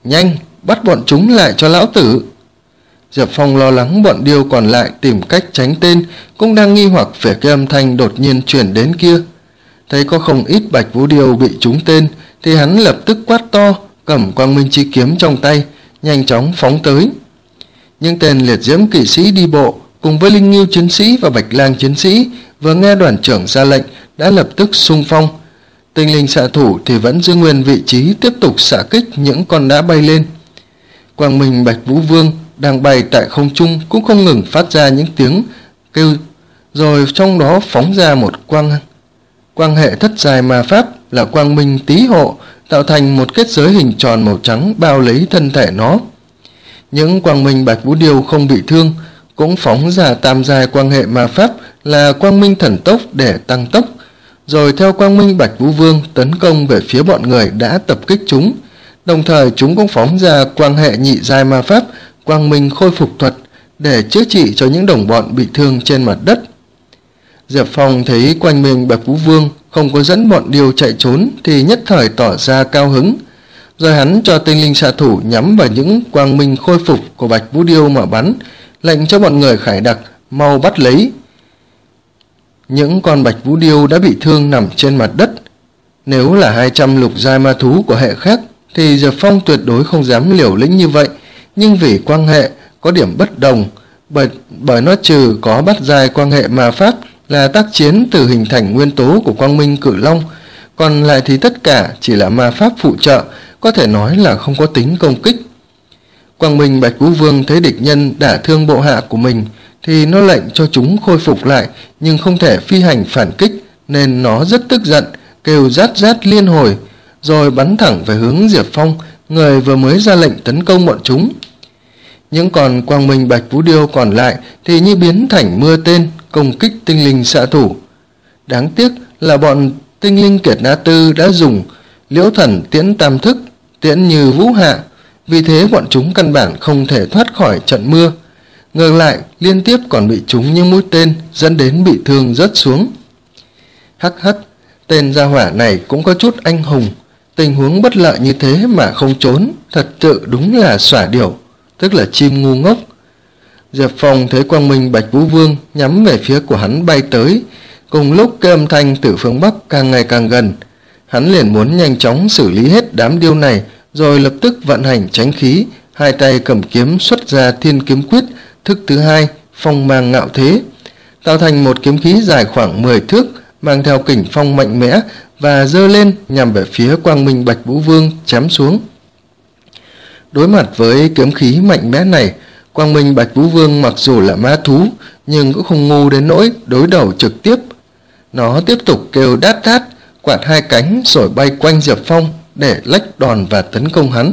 Nhanh, bắt bọn chúng lại cho lão tử. Diệp Phong lo lắng bọn điêu còn lại tìm cách tránh tên, cũng đang nghi hoặc về cái âm thanh đột nhiên truyền đến kia. Thấy có không ít Bạch Vũ Điêu bị trúng tên, thì hắn lập tức quát to, cầm Quang Minh Chi Kiếm trong tay, nhanh chóng phóng tới. Những tên liệt diễm kỵ sĩ đi bộ cùng với Linh Ngưu chiến sĩ và Bạch Lang chiến sĩ vừa nghe đoàn trưởng ra lệnh đã lập tức xung phong. Tinh linh xạ thủ thì vẫn giữ nguyên vị trí, tiếp tục xạ kích những con đã bay lên. Quang Minh Bạch Vũ Vương đang bay tại không trung cũng không ngừng phát ra những tiếng kêu, rồi trong đó phóng ra một quang quang hệ thất dài ma pháp là Quang Minh Tý Hộ, tạo thành một kết giới hình tròn màu trắng bao lấy thân thể nó. Những Quang Minh Bạch Vũ Điêu không bị thương cũng phóng ra tam giai quang hệ ma pháp là Quang Minh Thần Tốc để tăng tốc, rồi theo Quang Minh Bạch Vũ Vương tấn công về phía bọn người đã tập kích chúng. Đồng thời chúng cũng phóng ra quang hệ nhị giai ma pháp Quang Minh Khôi Phục Thuật để chữa trị cho những đồng bọn bị thương trên mặt đất. Diệp Phong thấy Quang Minh Bạch Vũ Vương không có dẫn bọn điêu chạy trốn thì nhất thời tỏ ra cao hứng, rồi hắn cho tinh linh xạ thủ nhắm vào những Quang Minh Khôi Phục của Bạch Vũ Điêu mà bắn, lệnh cho bọn người khải đặc mau bắt lấy những con Bạch Vũ Điêu đã bị thương nằm trên mặt đất. Nếu là hai trăm lục giai ma thú của hệ khác thì Diệp Phong tuyệt đối không dám liều lĩnh như vậy, nhưng vì quang hệ có điểm bất đồng, bởi, bởi nó trừ có bắt giai quang hệ ma pháp là tác chiến từ hình thành nguyên tố của Quang Minh Cự Long, còn lại thì tất cả chỉ là ma pháp phụ trợ, có thể nói là không có tính công kích. Quang Minh Bạch Vũ Vương thấy địch nhân đả thương bộ hạ của mình thì nó lệnh cho chúng khôi phục lại, nhưng không thể phi hành phản kích nên nó rất tức giận, kêu rát rát liên hồi, rồi bắn thẳng về hướng Diệp Phong, người vừa mới ra lệnh tấn công bọn chúng. Những con Quang Minh Bạch Vũ Điêu còn lại thì như biến thành mưa tên công kích tinh linh xạ thủ. Đáng tiếc là bọn tinh linh Kiệt Na Tư đã dùng Liễu Thần Tiễn Tam Thức, tiễn như vũ hạ, vì thế bọn chúng căn bản không thể thoát khỏi trận mưa. Ngược lại liên tiếp còn bị trúng những mũi tên, dẫn đến bị thương rớt xuống. Hắc hắc, tên gia hỏa này cũng có chút anh hùng, tình huống bất lợi như thế mà không trốn, thật sự đúng là xỏa điểu, tức là chim ngu ngốc. Diệp Phong thấy Quang Minh Bạch Vũ Vương nhắm về phía của hắn bay tới, cùng lúc cái âm thanh từ phương Bắc càng ngày càng gần. Hắn liền muốn nhanh chóng xử lý hết đám điêu này, rồi lập tức vận hành tránh khí, hai tay cầm kiếm xuất ra Thiên Kiếm Quyết thức thứ hai, phong mang ngạo thế, tạo thành một kiếm khí dài khoảng mười thước, mang theo kình phong mạnh mẽ và giơ lên nhằm về phía Quang Minh Bạch Vũ Vương chém xuống. Đối mặt với kiếm khí mạnh mẽ này, Quang Minh Bạch Vũ Vương mặc dù là ma thú nhưng cũng không ngu đến nỗi đối đầu trực tiếp. Nó tiếp tục kêu đát đát, quạt hai cánh rồi bay quanh Diệp Phong để lách đòn và tấn công hắn.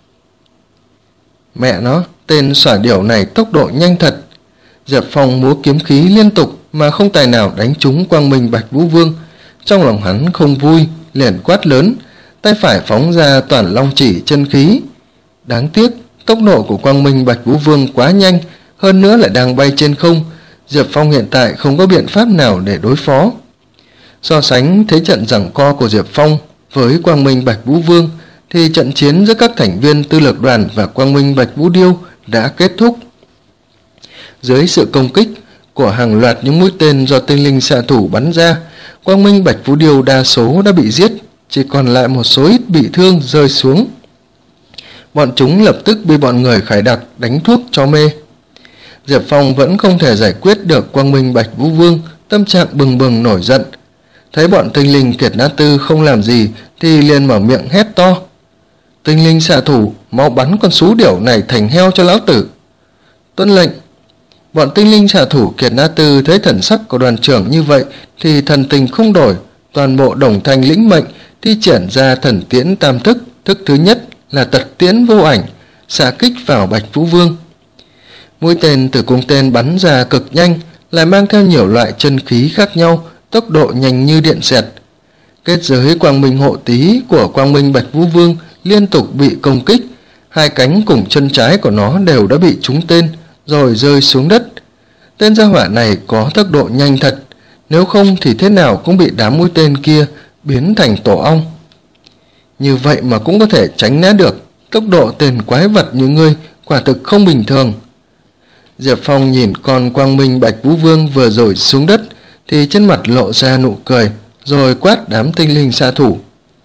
Mẹ nó, tên xỏa điểu này tốc độ nhanh thật. Diệp Phong múa kiếm khí liên tục mà không tài nào đánh trúng Quang Minh Bạch Vũ Vương. Trong lòng hắn không vui, liền quát lớn, tay phải phóng ra toàn long chỉ chân khí. Đáng tiếc, tốc độ của Quang Minh Bạch Vũ Vương quá nhanh, hơn nữa lại đang bay trên không. Diệp Phong hiện tại không có biện pháp nào để đối phó. So sánh thế trận giằng co của Diệp Phong với Quang Minh Bạch Vũ Vương thì trận chiến giữa các thành viên Tư Lược Đoàn và Quang Minh Bạch Vũ Điêu đã kết thúc. Dưới sự công kích của hàng loạt những mũi tên do tinh linh xạ thủ bắn ra, Quang Minh Bạch Vũ Điêu đa số đã bị giết, chỉ còn lại một số ít bị thương rơi xuống. Bọn chúng lập tức bị bọn người khải đặc đánh thuốc cho mê. Diệp Phong vẫn không thể giải quyết được Quang Minh Bạch Vũ Vương, tâm trạng bừng bừng nổi giận. Thấy bọn tinh linh Kiệt Na Tư không làm gì thì liền mở miệng hét to, tinh linh xạ thủ, mau bắn con xú điểu này thành heo cho lão tử. Tuân lệnh. Bọn tinh linh xạ thủ Kiệt Na Tư thấy thần sắc của đoàn trưởng như vậy thì thần tình không đổi, toàn bộ đồng thanh lĩnh mệnh, thi triển ra thần tiễn tam thức. Thức thứ nhất là tật tiễn vô ảnh, xạ kích vào Bạch Vũ Vương. Mũi tên từ cung tên bắn ra cực nhanh, lại mang theo nhiều loại chân khí khác nhau, tốc độ nhanh như điện xẹt. Kết giới Quang Minh Hộ Tý của Quang Minh Bạch Vũ Vương liên tục bị công kích, hai cánh cùng chân trái của nó đều đã bị trúng tên rồi rơi xuống đất. Tên gia hỏa này có tốc độ nhanh thật, nếu không thì thế nào cũng bị đám mũi tên kia biến thành tổ ong. Như vậy mà cũng có thể tránh né được, tốc độ tên quái vật như ngươi quả thực không bình thường. Diệp Phong nhìn con quang minh Bạch Vũ Vương vừa rồi xuống đất thì trên mặt lộ ra nụ cười, rồi quát đám tinh linh xạ thủ: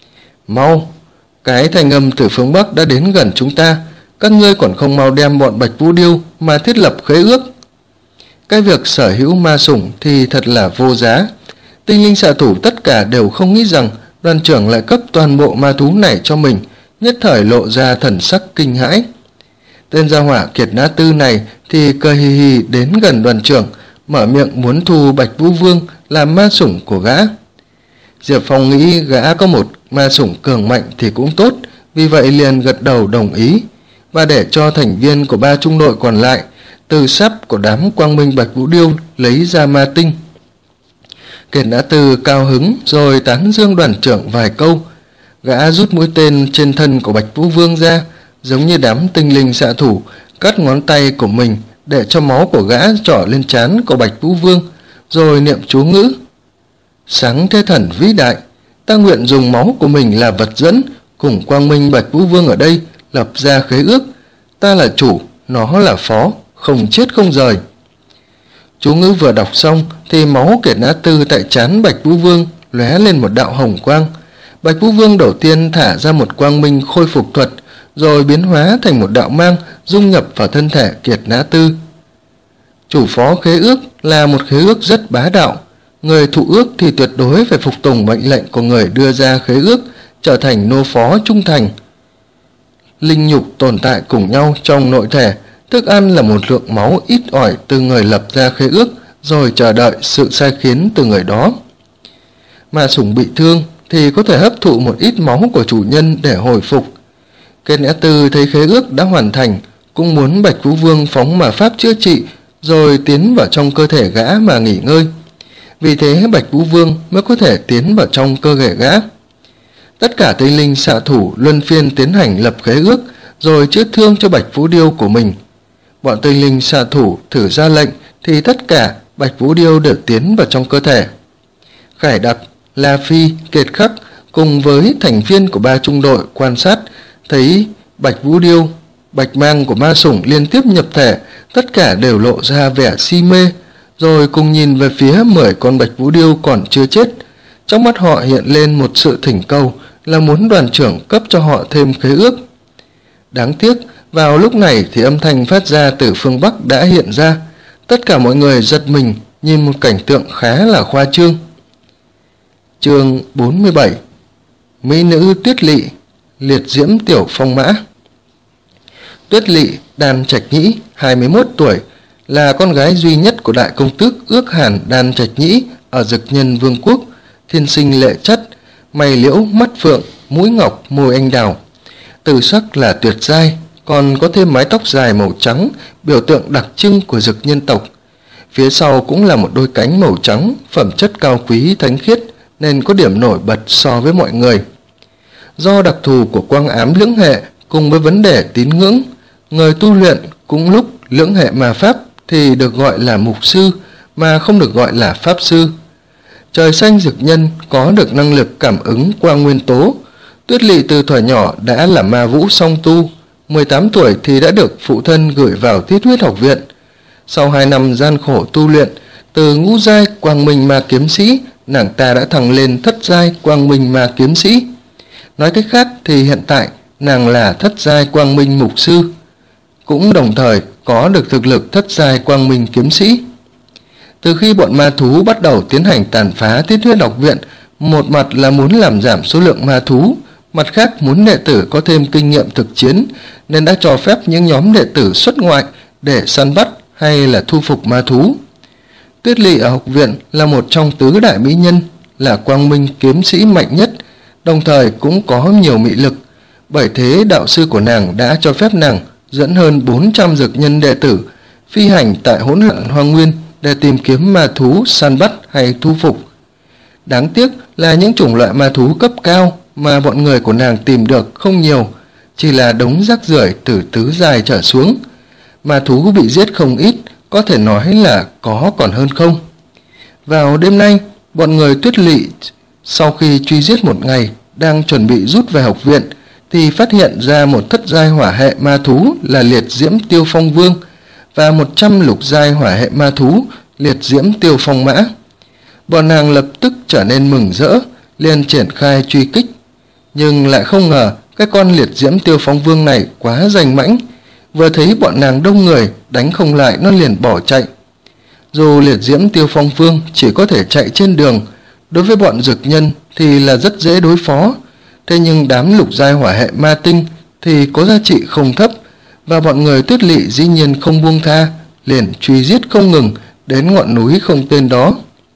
mau, cái thanh âm từ phương Bắc đã đến gần chúng ta, các ngươi còn không mau đem bọn Bạch Vũ Điêu mà thiết lập khế ước. Cái việc sở hữu ma sủng thì thật là vô giá. Tinh linh xạ thủ tất cả đều không nghĩ rằng đoàn trưởng lại cấp toàn bộ ma thú này cho mình, nhất thời lộ ra thần sắc kinh hãi. Tên gia hỏa Kiệt Nã Tư này thì cười hì hì đến gần đoàn trưởng, mở miệng muốn thu Bạch Vũ Vương làm ma sủng của gã. Diệp Phong nghĩ gã có một ma sủng cường mạnh thì cũng tốt, vì vậy liền gật đầu đồng ý, và để cho thành viên của ba trung đội còn lại từ sắp của đám quang minh Bạch Vũ Điêu lấy ra ma tinh. Kiệt Nã Tư cao hứng rồi tán dương đoàn trưởng vài câu. Gã rút mũi tên trên thân của Bạch Vũ Vương ra, giống như đám tinh linh xạ thủ, cắt ngón tay của mình để cho máu của gã trỏ lên trán của Bạch Vũ Vương, rồi niệm chú ngữ: sáng thế thần vĩ đại, ta nguyện dùng máu của mình là vật dẫn, cùng quang minh Bạch Vũ Vương ở đây lập ra khế ước. Ta là chủ, nó là phó, không chết không rời. Chú ngữ vừa đọc xong thì máu Kiệt Nã Tư tại trán Bạch Vũ Vương lóe lên một đạo hồng quang. Bạch Vũ Vương đầu tiên thả ra một quang minh khôi phục thuật, rồi biến hóa thành một đạo mang dung nhập vào thân thể Kiệt Nã Tư. Chủ phó khế ước là một khế ước rất bá đạo. Người thụ ước thì tuyệt đối phải phục tùng mệnh lệnh của người đưa ra khế ước, trở thành nô phó trung thành. Linh nhục tồn tại cùng nhau trong nội thể, thức ăn là một lượng máu ít ỏi từ người lập ra khế ước, rồi chờ đợi sự sai khiến từ người đó. Ma sủng bị thương thì có thể hấp thụ một ít máu của chủ nhân để hồi phục. Kiệt Nã Tư thấy khế ước đã hoàn thành, cũng muốn Bạch Vũ Vương phóng ma pháp chữa trị, rồi tiến vào trong cơ thể gã mà nghỉ ngơi. Vì thế Bạch Vũ Vương mới có thể tiến vào trong cơ thể gã. Tất cả tinh linh xạ thủ luân phiên tiến hành lập khế ước, rồi chữa thương cho Bạch Vũ Điêu của mình. Bọn tinh linh xạ thủ thử ra lệnh thì tất cả Bạch Vũ Điêu đều tiến vào trong cơ thể. Khải Đặc, La Phi, Kiệt Khắc cùng với thành viên của ba trung đội quan sát, thấy Bạch Vũ Điêu, bạch mang của ma sủng liên tiếp nhập thể, tất cả đều lộ ra vẻ si mê, rồi cùng nhìn về phía mười con Bạch Vũ Điêu còn chưa chết. Trong mắt họ hiện lên một sự thỉnh cầu là muốn đoàn trưởng cấp cho họ thêm khế ước. Đáng tiếc, vào lúc này thì âm thanh phát ra từ phương Bắc đã hiện ra. Tất cả mọi người giật mình nhìn một cảnh tượng khá là khoa trương. Chương bốn mươi bảy. Mỹ nữ Tuyết Lỵ, liệt diễm tiểu phong mã. Tuyết Lỵ Đan Trạch Nhĩ, hai mươi mốt tuổi, là con gái duy nhất của đại công tước Ước Hàn Đan Trạch Nhĩ ở Dực Nhân Vương quốc, thiên sinh lệ chất, mày liễu mắt phượng, mũi ngọc, môi anh đào. Từ sắc là tuyệt giai, còn có thêm mái tóc dài màu trắng, biểu tượng đặc trưng của Dực nhân tộc. Phía sau cũng là một đôi cánh màu trắng, phẩm chất cao quý thánh khiết, nên có điểm nổi bật so với mọi người. Do đặc thù của quang ám lưỡng hệ cùng với vấn đề tín ngưỡng, người tu luyện cũng lúc lưỡng hệ ma pháp thì được gọi là mục sư, mà không được gọi là pháp sư. Trời xanh Dực Nhân có được năng lực cảm ứng quang nguyên tố. Tuyết Lỵ từ thuở nhỏ đã là ma vũ song tu, mười tám tuổi thì đã được phụ thân gửi vào Thiết Huyết học viện. Sau hai năm gian khổ tu luyện, từ ngũ giai quang minh ma kiếm sĩ, nàng ta đã thăng lên thất giai quang minh ma kiếm sĩ. Nói cách khác thì hiện tại nàng là thất giai quang minh mục sư, cũng đồng thời có được thực lực thất giai quang minh kiếm sĩ. Từ khi bọn ma thú bắt đầu tiến hành tàn phá Thiết Huyết học viện, một mặt là muốn làm giảm số lượng ma thú, mặt khác muốn đệ tử có thêm kinh nghiệm thực chiến, nên đã cho phép những nhóm đệ tử xuất ngoại để săn bắt hay là thu phục ma thú. Tuyết Lỵ ở học viện là một trong tứ đại mỹ nhân, là quang minh kiếm sĩ mạnh nhất, đồng thời cũng có nhiều mị lực. Bởi thế đạo sư của nàng đã cho phép nàng dẫn hơn bốn trăm dực nhân đệ tử phi hành tại hỗn loạn hoang nguyên để tìm kiếm ma thú, săn bắt hay thu phục. Đáng tiếc là những chủng loại ma thú cấp cao mà bọn người của nàng tìm được không nhiều, chỉ là đống rác rưởi từ tứ giai trở xuống. Ma thú bị giết không ít, có thể nói là có còn hơn không. Vào đêm nay, bọn người Tuyết Lỵ sau khi truy giết một ngày, đang chuẩn bị rút về học viện, thì phát hiện ra một thất giai hỏa hệ ma thú là Liệt Diễm Tiêu Phong Vương và một trăm lục giai hỏa hệ ma thú Liệt Diễm Tiêu Phong Mã. Bọn nàng lập tức trở nên mừng rỡ, liền triển khai truy kích. Nhưng lại không ngờ cái con Liệt Diễm Tiêu Phong Vương này quá danh mãnh, vừa thấy bọn nàng đông người đánh không lại nó liền bỏ chạy. Dù Liệt Diễm Tiêu Phong Vương chỉ có thể chạy trên đường, đối với bọn dực nhân thì là rất dễ đối phó, thế nhưng đám lục giai hỏa hệ ma tinh thì có giá trị không thấp, và bọn người Tuyết Lỵ dĩ nhiên không buông tha, liền truy giết không ngừng đến ngọn núi không tên đó.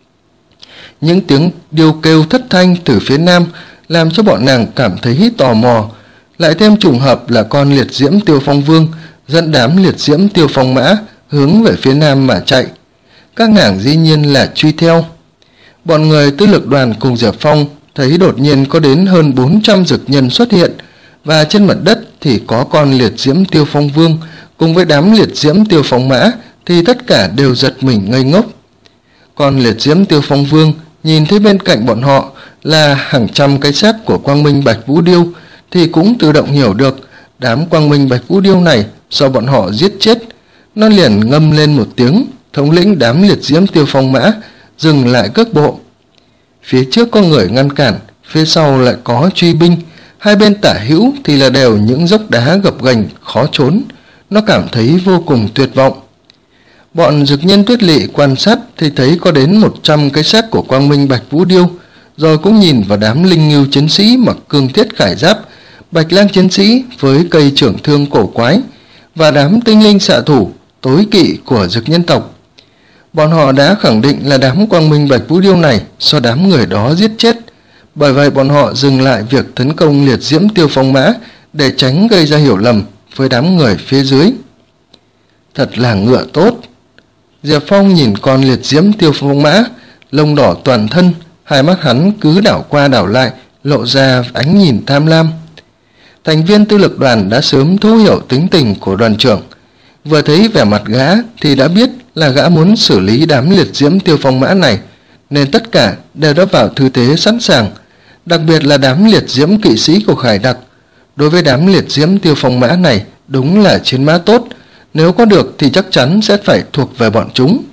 Những tiếng điêu kêu thất thanh từ phía nam làm cho bọn nàng cảm thấy tò mò, lại thêm trùng hợp là con Liệt Diễm Tiêu Phong Vương dẫn đám Liệt Diễm Tiêu Phong Mã hướng về phía nam mà chạy. Các nàng dĩ nhiên là truy theo. Bọn người Tư Lực Đoàn cùng Diệp Phong thấy đột nhiên có đến hơn bốn trăm dực nhân xuất hiện, và trên mặt đất thì có con Liệt Diễm Tiêu Phong Vương cùng với đám Liệt Diễm Tiêu Phong Mã, thì tất cả đều giật mình ngây ngốc. Con Liệt Diễm Tiêu Phong Vương nhìn thấy bên cạnh bọn họ là hàng trăm cái xác của Quang Minh Bạch Vũ Điêu, thì cũng tự động hiểu được đám Quang Minh Bạch Vũ Điêu này do bọn họ giết chết. Nó liền ngâm lên một tiếng, thống lĩnh đám Liệt Diễm Tiêu Phong Mã dừng lại cước bộ. Phía trước có người ngăn cản, phía sau lại có truy binh, hai bên tả hữu thì là đều những dốc đá gập ghềnh khó trốn. Nó cảm thấy vô cùng tuyệt vọng. Bọn dực nhân Tuyết Lỵ quan sát thì thấy có đến một trăm cái xác của Quang Minh Bạch Vũ Điêu, rồi cũng nhìn vào đám linh ngưu chiến sĩ mặc cương thiết khải giáp, bạch lang chiến sĩ với cây trưởng thương cổ quái, và đám tinh linh xạ thủ tối kỵ của dực nhân tộc. Bọn họ đã khẳng định là đám Quang Minh Bạch Vũ Điêu này do đám người đó giết chết. Bởi vậy bọn họ dừng lại việc tấn công Liệt Diễm Tiêu Phong Mã để tránh gây ra hiểu lầm với đám người phía dưới. Thật là ngựa tốt. Diệp Phong nhìn con Liệt Diễm Tiêu Phong Mã, lông đỏ toàn thân, hai mắt hắn cứ đảo qua đảo lại, lộ ra ánh nhìn tham lam. Thành viên Tư Lực Đoàn đã sớm thấu hiểu tính tình của đoàn trưởng, vừa thấy vẻ mặt gã thì đã biết là gã muốn xử lý đám Liệt Diễm Tiêu Phong Mã này, nên tất cả đều đã vào tư thế sẵn sàng, đặc biệt là đám Liệt Diễm kỵ sĩ của Khải Đặc. Đối với đám Liệt Diễm Tiêu Phong Mã này đúng là chiến mã tốt, nếu có được thì chắc chắn sẽ phải thuộc về bọn chúng.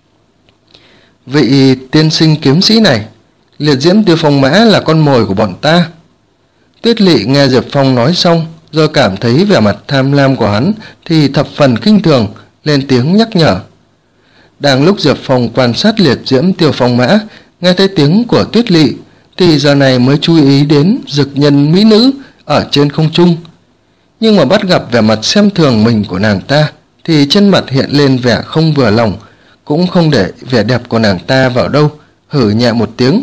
Vị tiên sinh kiếm sĩ này, Liệt Diễm Tiêu Phong Mã là con mồi của bọn ta. Tuyết Lỵ nghe Diệp Phong nói xong, rồi cảm thấy vẻ mặt tham lam của hắn thì thập phần khinh thường, lên tiếng nhắc nhở. Đang lúc Diệp Phong quan sát Liệt Diễm Tiêu Phong Mã, nghe thấy tiếng của Tuyết Lỵ thì giờ này mới chú ý đến dực nhân mỹ nữ ở trên không trung. Nhưng mà bắt gặp vẻ mặt xem thường mình của nàng ta thì trên mặt hiện lên vẻ không vừa lòng, cũng không để vẻ đẹp của nàng ta vào đâu, hử nhẹ một tiếng.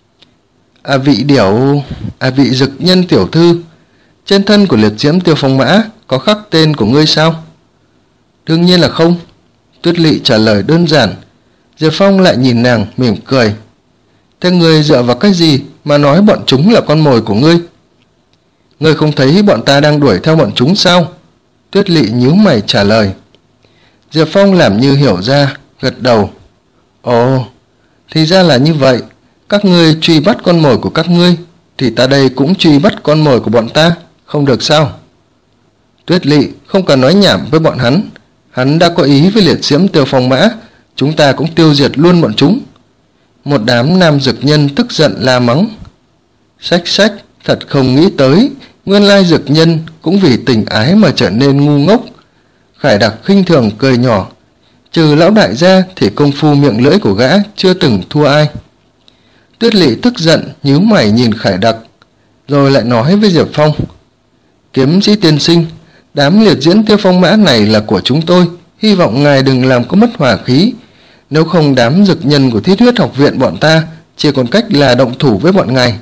À vị điểu, à vị dực nhân tiểu thư, trên thân của Liệt Diễm Tiêu Phong Mã có khắc tên của ngươi sao? Đương nhiên là không. Tuyết Lỵ trả lời đơn giản. Diệp Phong lại nhìn nàng mỉm cười. Thế ngươi dựa vào cái gì mà nói bọn chúng là con mồi của ngươi? Ngươi không thấy bọn ta đang đuổi theo bọn chúng sao? Tuyết Lỵ nhíu mày trả lời. Diệp Phong làm như hiểu ra, gật đầu. Ồ, thì ra là như vậy. Các ngươi truy bắt con mồi của các ngươi, thì ta đây cũng truy bắt con mồi của bọn ta, không được sao? Tuyết Lỵ không cần nói nhảm với bọn hắn. Hắn đã có ý với Liệt Diễm Tiêu Phong Mã, chúng ta cũng tiêu diệt luôn bọn chúng. Một đám nam dực nhân tức giận la mắng. Sách sách, thật không nghĩ tới, nguyên lai dực nhân cũng vì tình ái mà trở nên ngu ngốc. Khải Đặc khinh thường cười nhỏ. Trừ lão đại gia thì công phu miệng lưỡi của gã chưa từng thua ai. Tuyết Lỵ tức giận nhíu mày nhìn Khải Đặc, rồi lại nói với Diệp Phong. Kiếm sĩ tiên sinh, đám Liệt Diễm Tiêu Phong Mã này là của chúng tôi, hy vọng ngài đừng làm có mất hòa khí. Nếu không đám dực nhân của Thiết Huyết Học Viện bọn ta chỉ còn cách là động thủ với bọn ngài.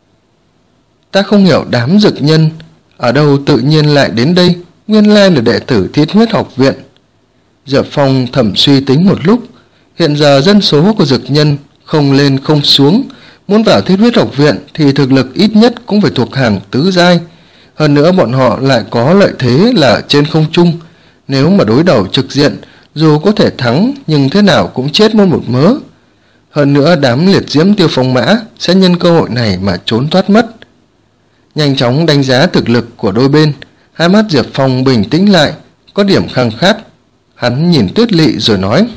Ta không hiểu đám dực nhân ở đâu tự nhiên lại đến đây, nguyên lai là đệ tử Thiết Huyết Học Viện. Diệp Phong thầm suy tính một lúc, hiện giờ dân số của dực nhân không lên không xuống, muốn vào Thiết Huyết Học Viện thì thực lực ít nhất cũng phải thuộc hàng tứ giai. Hơn nữa bọn họ lại có lợi thế là ở trên không trung, nếu mà đối đầu trực diện, dù có thể thắng nhưng thế nào cũng chết mất một mớ. Hơn nữa đám Liệt Diễm Tiêu Phong Mã sẽ nhân cơ hội này mà trốn thoát mất. Nhanh chóng đánh giá thực lực của đôi bên, hai mắt Diệp Phong bình tĩnh lại, có điểm khăng khát. Hắn nhìn Tuyết Lỵ rồi nói: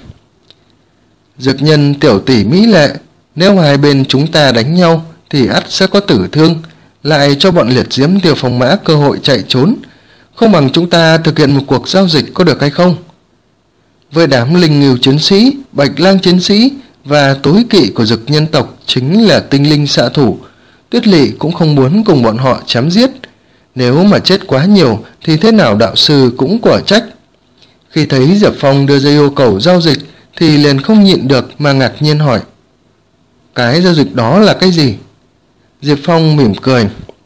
Dực nhân tiểu tỷ mỹ lệ, nếu hai bên chúng ta đánh nhau thì ắt sẽ có tử thương, lại cho bọn liệt diễm Tiêu Phong Mã cơ hội chạy trốn, không bằng chúng ta thực hiện một cuộc giao dịch có được hay không? Với đám linh ngưu chiến sĩ, bạch lang chiến sĩ và tối kỵ của dực nhân tộc chính là tinh linh xạ thủ, Tuyết Lỵ cũng không muốn cùng bọn họ chém giết. Nếu mà chết quá nhiều thì thế nào đạo sư cũng quả trách. Khi thấy Diệp Phong đưa ra yêu cầu giao dịch thì liền không nhịn được mà ngạc nhiên hỏi: Cái giao dịch đó là cái gì? Diệp Phong mỉm cười: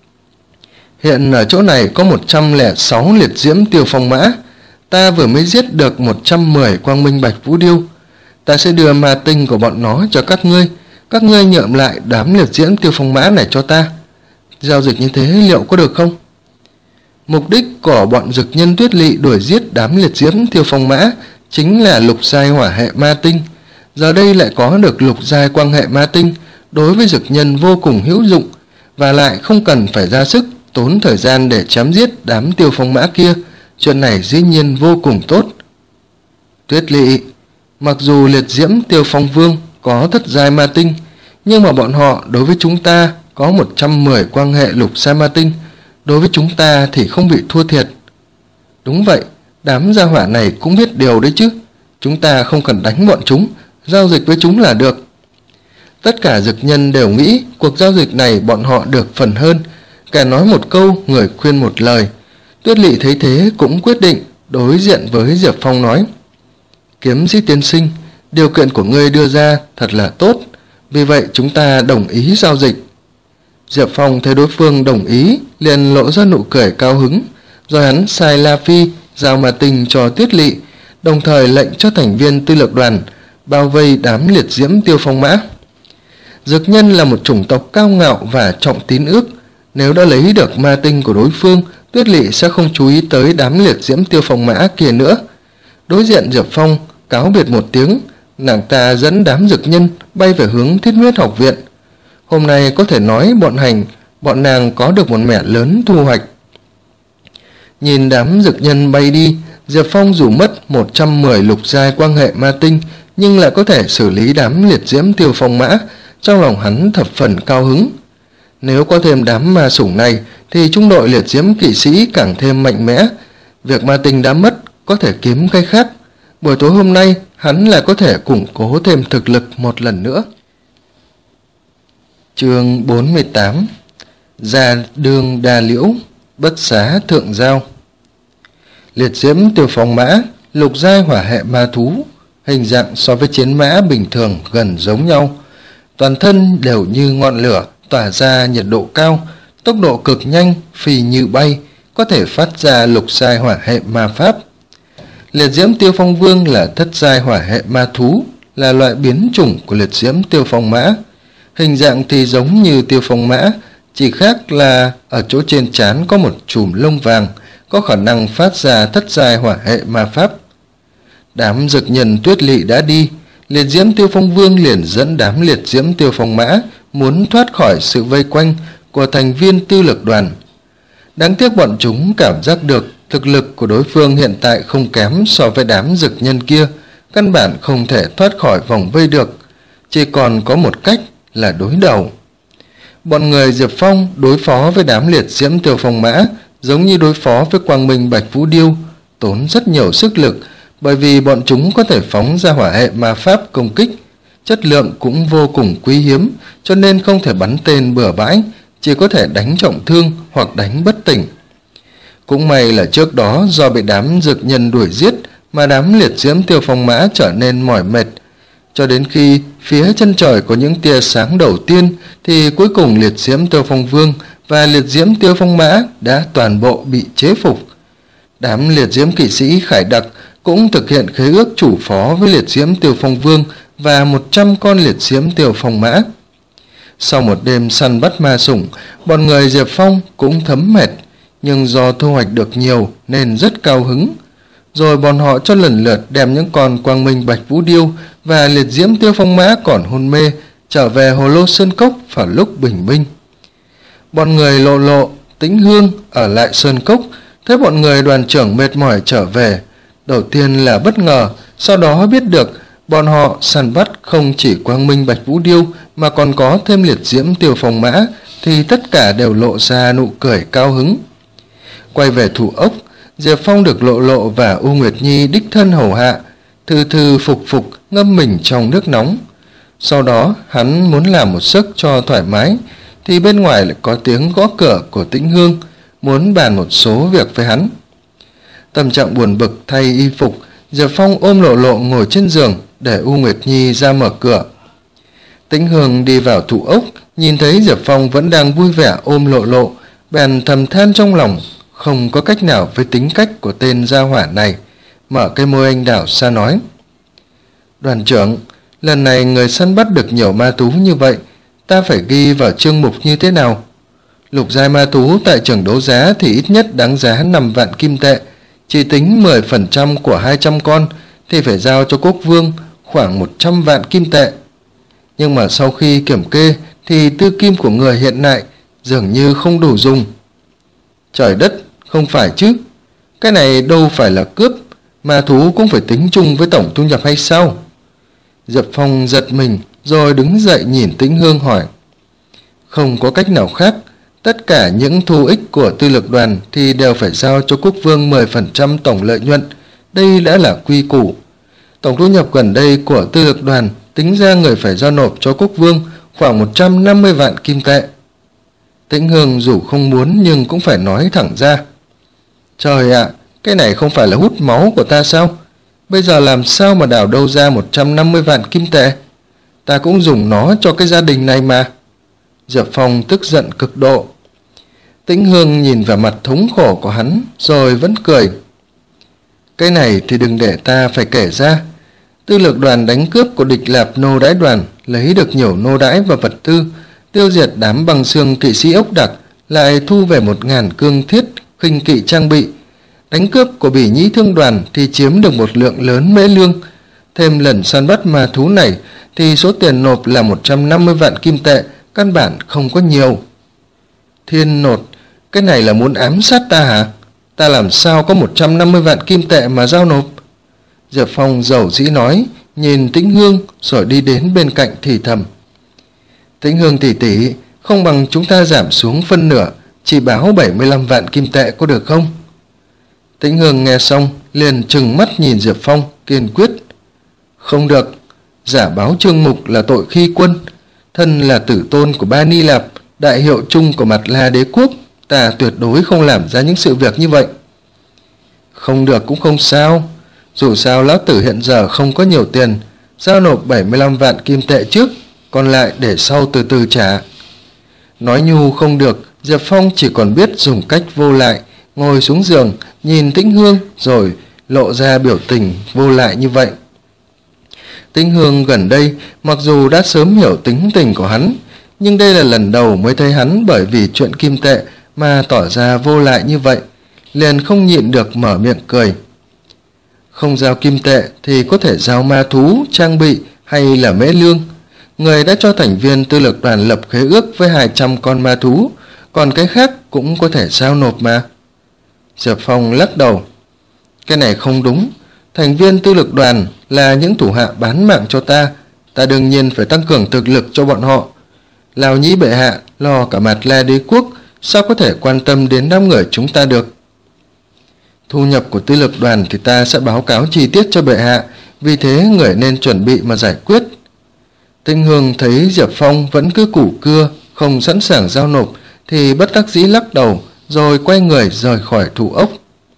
Hiện ở chỗ này có một trăm lẻ sáu liệt diễm Tiêu Phong Mã, ta vừa mới giết được một trăm mười quang minh bạch vũ điêu. Ta sẽ đưa ma tinh của bọn nó cho các ngươi, các ngươi nhượng lại đám liệt diễm Tiêu Phong Mã này cho ta. Giao dịch như thế liệu có được không? Mục đích của bọn dực nhân Tuyết Lỵ đuổi giết đám liệt diễm Tiêu Phong Mã chính là lục giai hỏa hệ ma tinh. Giờ đây lại có được lục giai quang hệ ma tinh, đối với dực nhân vô cùng hữu dụng, và lại không cần phải ra sức tốn thời gian để chém giết đám Tiêu Phong Mã kia. Chuyện này dĩ nhiên vô cùng tốt. Tuyết Lỵ, mặc dù liệt diễm Tiêu Phong Vương có thất giai ma tinh, nhưng mà bọn họ đối với chúng ta có một trăm mười quang hệ lục giai ma tinh, đối với chúng ta thì không bị thua thiệt. Đúng vậy, đám gia hỏa này cũng biết điều đấy chứ. Chúng ta không cần đánh bọn chúng, giao dịch với chúng là được. Tất cả dực nhân đều nghĩ cuộc giao dịch này bọn họ được phần hơn. Kẻ nói một câu, người khuyên một lời. Tuyết Lỵ thấy thế cũng quyết định đối diện với Diệp Phong nói: Kiếm sĩ tiên sinh, điều kiện của ngươi đưa ra thật là tốt, vì vậy chúng ta đồng ý giao dịch. Diệp Phong thấy đối phương đồng ý liền lộ ra nụ cười cao hứng, rồi hắn sai La Phi giao ma tinh cho Tuyết Lỵ, đồng thời lệnh cho thành viên tư lược đoàn bao vây đám liệt diễm Tiêu Phong Mã. Dực nhân là một chủng tộc cao ngạo và trọng tín ước, nếu đã lấy được ma tinh của đối phương, Tuyết Lỵ sẽ không chú ý tới đám liệt diễm Tiêu Phong Mã kia nữa. Đối diện Diệp Phong cáo biệt một tiếng, nàng ta dẫn đám dực nhân bay về hướng Thiết Huyết học viện. Hôm nay có thể nói bọn hành bọn nàng có được một mẻ lớn thu hoạch. Nhìn đám dực nhân bay đi, Diệp Phong dù mất một trăm mười lục giai quang hệ ma tinh nhưng lại có thể xử lý đám liệt diễm Tiêu Phong Mã, trong lòng hắn thập phần cao hứng. Nếu có thêm đám ma sủng này thì trung đội liệt diễm kỵ sĩ càng thêm mạnh mẽ. Việc ma tinh đã mất có thể kiếm cái khác. Buổi tối hôm nay hắn lại có thể củng cố thêm thực lực một lần nữa. Chương bốn mươi tám. Già đường đà liễu, bất xá thượng giao. Liệt diễm Tiêu Phong Mã, lục giai hỏa hệ ma thú, hình dạng so với chiến mã bình thường gần giống nhau. Toàn thân đều như ngọn lửa, tỏa ra nhiệt độ cao, tốc độ cực nhanh, phi như bay, có thể phát ra lục giai hỏa hệ ma pháp. Liệt diễm Tiêu Phong Vương là thất giai hỏa hệ ma thú, là loại biến chủng của liệt diễm Tiêu Phong Mã. Hình dạng thì giống như Tiêu Phong Mã, chỉ khác là ở chỗ trên trán có một chùm lông vàng, có khả năng phát ra thất giai hỏa hệ ma pháp. Đám dực nhân Tuyết Lỵ đã đi, liệt diễm Tiêu Phong Vương liền dẫn đám liệt diễm Tiêu Phong Mã muốn thoát khỏi sự vây quanh của thành viên tư lược đoàn. Đáng tiếc bọn chúng cảm giác được thực lực của đối phương hiện tại không kém so với đám dực nhân kia, căn bản không thể thoát khỏi vòng vây được, chỉ còn có một cách là đối đầu. Bọn người Diệp Phong đối phó với đám liệt diễm Tiêu Phong Mã giống như đối phó với quang minh bạch vũ điêu, tốn rất nhiều sức lực, bởi vì bọn chúng có thể phóng ra hỏa hệ ma pháp công kích, chất lượng cũng vô cùng quý hiếm, cho nên không thể bắn tên bừa bãi, chỉ có thể đánh trọng thương hoặc đánh bất tỉnh. Cũng may là trước đó do bị đám dực nhân đuổi giết mà đám liệt diễm Tiêu Phong Mã trở nên mỏi mệt, cho đến khi phía chân trời có những tia sáng đầu tiên thì cuối cùng liệt diễm Tiêu Phong Vương và liệt diễm Tiêu Phong Mã đã toàn bộ bị chế phục. Đám liệt diễm kỵ sĩ Khải Đặc cũng thực hiện khế ước chủ phó với liệt diễm Tiêu Phong Vương và một trăm con liệt diễm Tiêu Phong Mã. Sau một đêm săn bắt ma sủng, bọn người Diệp Phong cũng thấm mệt, nhưng do thu hoạch được nhiều nên rất cao hứng. Rồi bọn họ cho lần lượt đem những con quang minh bạch vũ điêu và liệt diễm Tiêu Phong Mã còn hôn mê trở về Hồ Lô Sơn Cốc vào lúc bình minh. Bọn người Lộ Lộ Tĩnh Hương ở lại sơn cốc, thấy bọn người đoàn trưởng mệt mỏi trở về. Đầu tiên là bất ngờ, sau đó biết được bọn họ săn bắt không chỉ quang minh bạch vũ điêu mà còn có thêm liệt diễm tiêu phong mã, thì tất cả đều lộ ra nụ cười cao hứng. Quay về thủ ốc, Diệp Phong được Lộ Lộ và U Nguyệt Nhi đích thân hầu hạ, thư thư phục phục ngâm mình trong nước nóng. Sau đó hắn muốn làm một giấc cho thoải mái, thì bên ngoài lại có tiếng gõ cửa của Tĩnh Hương, muốn bàn một số việc với hắn. Tâm trạng buồn bực thay y phục, Diệp Phong ôm Lộ Lộ ngồi trên giường để U Nguyệt Nhi ra mở cửa. Tĩnh Hương đi vào thủ ốc, nhìn thấy Diệp Phong vẫn đang vui vẻ ôm Lộ Lộ, bèn thầm than trong lòng, không có cách nào với tính cách của tên gia hỏa này, mở cái môi anh đào xa nói: Đoàn trưởng, lần này người săn bắt được nhiều ma thú như vậy, ta phải ghi vào chương mục như thế nào? Lục giai ma thú tại trường đấu giá thì ít nhất đáng giá năm vạn kim tệ, chỉ tính mười phần trăm của hai trăm con thì phải giao cho quốc vương khoảng một trăm vạn kim tệ. Nhưng mà sau khi kiểm kê thì tư kim của người hiện tại dường như không đủ dùng. Trời đất, không phải chứ, cái này đâu phải là cướp, ma thú cũng phải tính chung với tổng thu nhập hay sao? Diệp Phong giật mình rồi đứng dậy nhìn Tĩnh Hương hỏi: Không có cách nào khác, tất cả những thu ích của tư lực đoàn thì đều phải giao cho quốc vương mười phần trăm tổng lợi nhuận, đây đã là quy củ. Tổng thu nhập gần đây của tư lực đoàn tính ra người phải giao nộp cho quốc vương khoảng một trăm năm mươi vạn kim tệ. Tĩnh Hương dù không muốn nhưng cũng phải nói thẳng ra: Trời ạ, cái này không phải là hút máu của ta sao? Bây giờ làm sao mà đào đâu ra một trăm năm mươi vạn kim tệ? Ta cũng dùng nó cho cái gia đình này mà. Diệp Phong tức giận cực độ. Tĩnh Hương nhìn vào mặt thống khổ của hắn rồi vẫn cười: Cái này thì đừng để ta phải kể ra. Tư lực đoàn đánh cướp của địch lạp nô đãi đoàn, lấy được nhiều nô đãi và vật tư, tiêu diệt đám băng xương kỵ sĩ ốc đặc, lại thu về một ngàn cương thiết khinh kỵ trang bị. Đánh cướp của bỉ nhĩ thương đoàn thì chiếm được một lượng lớn mễ lương. Thêm lần săn bắt ma thú này thì số tiền nộp là một trăm năm mươi vạn kim tệ, căn bản không có nhiều. Thiên nột, cái này là muốn ám sát ta hả? Ta làm sao có một trăm năm mươi vạn kim tệ mà giao nộp? Diệp Phong dầu dĩ nói, nhìn Tĩnh Hương rồi đi đến bên cạnh thì thầm: Tĩnh Hương tỷ tỷ, không bằng chúng ta giảm xuống phân nửa, chỉ báo bảy mươi lăm vạn kim tệ có được không? Tĩnh Hương nghe xong liền trừng mắt nhìn Diệp Phong, kiên quyết: Không được, giả báo chương mục là tội khi quân, thân là tử tôn của Ba Ni Lạp, đại hiệu chung của Mặt La đế quốc, ta tuyệt đối không làm ra những sự việc như vậy. Không được cũng không sao, dù sao lão tử hiện giờ không có nhiều tiền, giao nộp bảy mươi lăm vạn kim tệ trước, còn lại để sau từ từ trả. Nói nhu không được, Diệp Phong chỉ còn biết dùng cách vô lại, ngồi xuống giường nhìn Tĩnh Hương rồi lộ ra biểu tình vô lại như vậy. Tĩnh Hương gần đây mặc dù đã sớm hiểu tính tình của hắn, nhưng đây là lần đầu mới thấy hắn bởi vì chuyện kim tệ mà tỏ ra vô lại như vậy, liền không nhịn được mở miệng cười. Không giao kim tệ thì có thể giao ma thú, trang bị hay là mễ lương. Người đã cho thành viên tư lực đoàn lập khế ước với hai trăm con ma thú, còn cái khác cũng có thể giao nộp mà. Diệp Phong lắc đầu: Cái này không đúng, thành viên tư lực đoàn là những thủ hạ bán mạng cho ta, ta đương nhiên phải tăng cường thực lực cho bọn họ. Lão Nhĩ bệ hạ lo cả Mặt La đế quốc, sao có thể quan tâm đến đám người chúng ta được? Thu nhập của tư lực đoàn thì ta sẽ báo cáo chi tiết cho bệ hạ, vì thế người nên chuẩn bị mà giải quyết. Tĩnh Hương thấy Diệp Phong vẫn cứ củ cưa, không sẵn sàng giao nộp, thì bất đắc dĩ lắc đầu, rồi quay người rời khỏi thủ ốc.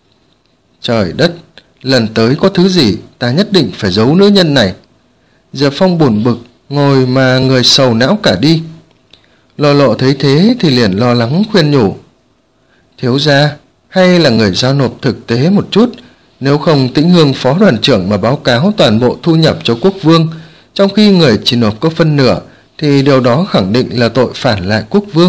Trời đất, lần tới có thứ gì ta nhất định phải giấu nữ nhân này. Diệp Phong buồn bực, ngồi mà người sầu não cả đi. Lộ Lộ thấy thế thì liền lo lắng khuyên nhủ: Thiếu gia, hay là người giao nộp thực tế một chút, nếu không Tĩnh Hương phó đoàn trưởng mà báo cáo toàn bộ thu nhập cho quốc vương, trong khi người chỉ nộp có phân nửa, thì điều đó khẳng định là tội phản lại quốc vương.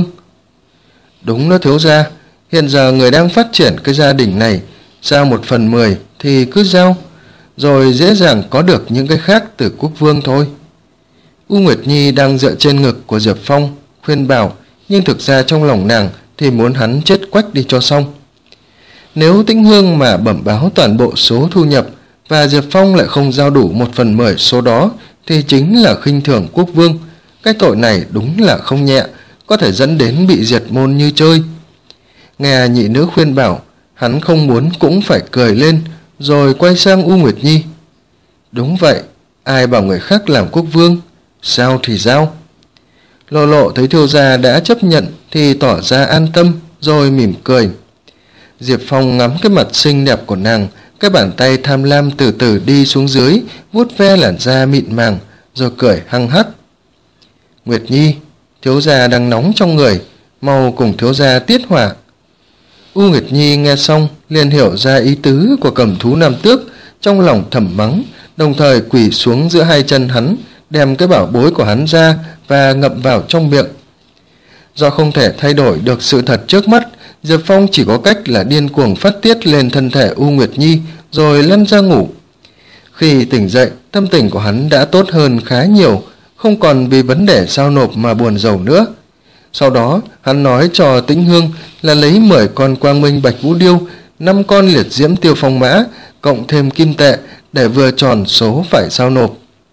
Đúng đó thiếu gia, hiện giờ người đang phát triển cái gia đình này, giao một phần mười thì cứ giao, rồi dễ dàng có được những cái khác từ quốc vương thôi. U Nguyệt Nhi đang dựa trên ngực của Diệp Phong khuyên bảo, nhưng thực ra trong lòng nàng thì muốn hắn chết quách đi cho xong. Nếu Tĩnh Hương mà bẩm báo toàn bộ số thu nhập và Diệp Phong lại không giao đủ một phần mười số đó thì chính là khinh thường quốc vương. Cái tội này đúng là không nhẹ, có thể dẫn đến bị diệt môn như chơi. Nghe nhị nữ khuyên bảo, hắn không muốn cũng phải cười lên, rồi quay sang U Nguyệt Nhi. Đúng vậy, ai bảo người khác làm quốc vương, sao thì sao. Lộ Lộ thấy thiếu gia đã chấp nhận thì tỏ ra an tâm, rồi mỉm cười. Diệp Phong ngắm cái mặt xinh đẹp của nàng, cái bàn tay tham lam từ từ đi xuống dưới, vuốt ve làn da mịn màng, rồi cười hăng hắc. Nguyệt Nhi, thiếu gia đang nóng trong người, mau cùng thiếu gia tiết hỏa. U Nguyệt Nhi nghe xong liền hiểu ra ý tứ của Cầm Thú Nam Tước, trong lòng thầm mắng, đồng thời quỳ xuống giữa hai chân hắn, đem cái bảo bối của hắn ra và ngậm vào trong miệng. Do không thể thay đổi được sự thật trước mắt, Diệp Phong chỉ có cách là điên cuồng phát tiết lên thân thể U Nguyệt Nhi rồi lăn ra ngủ. Khi tỉnh dậy, tâm tình của hắn đã tốt hơn khá nhiều, không còn vì vấn đề giao nộp mà buồn rầu nữa. Sau đó, hắn nói cho Tĩnh Hương là lấy mười con Quang Minh Bạch Vũ Điêu, năm con Liệt Diễm Tiêu Phong Mã, cộng thêm kim tệ để vừa tròn số phải giao nộp.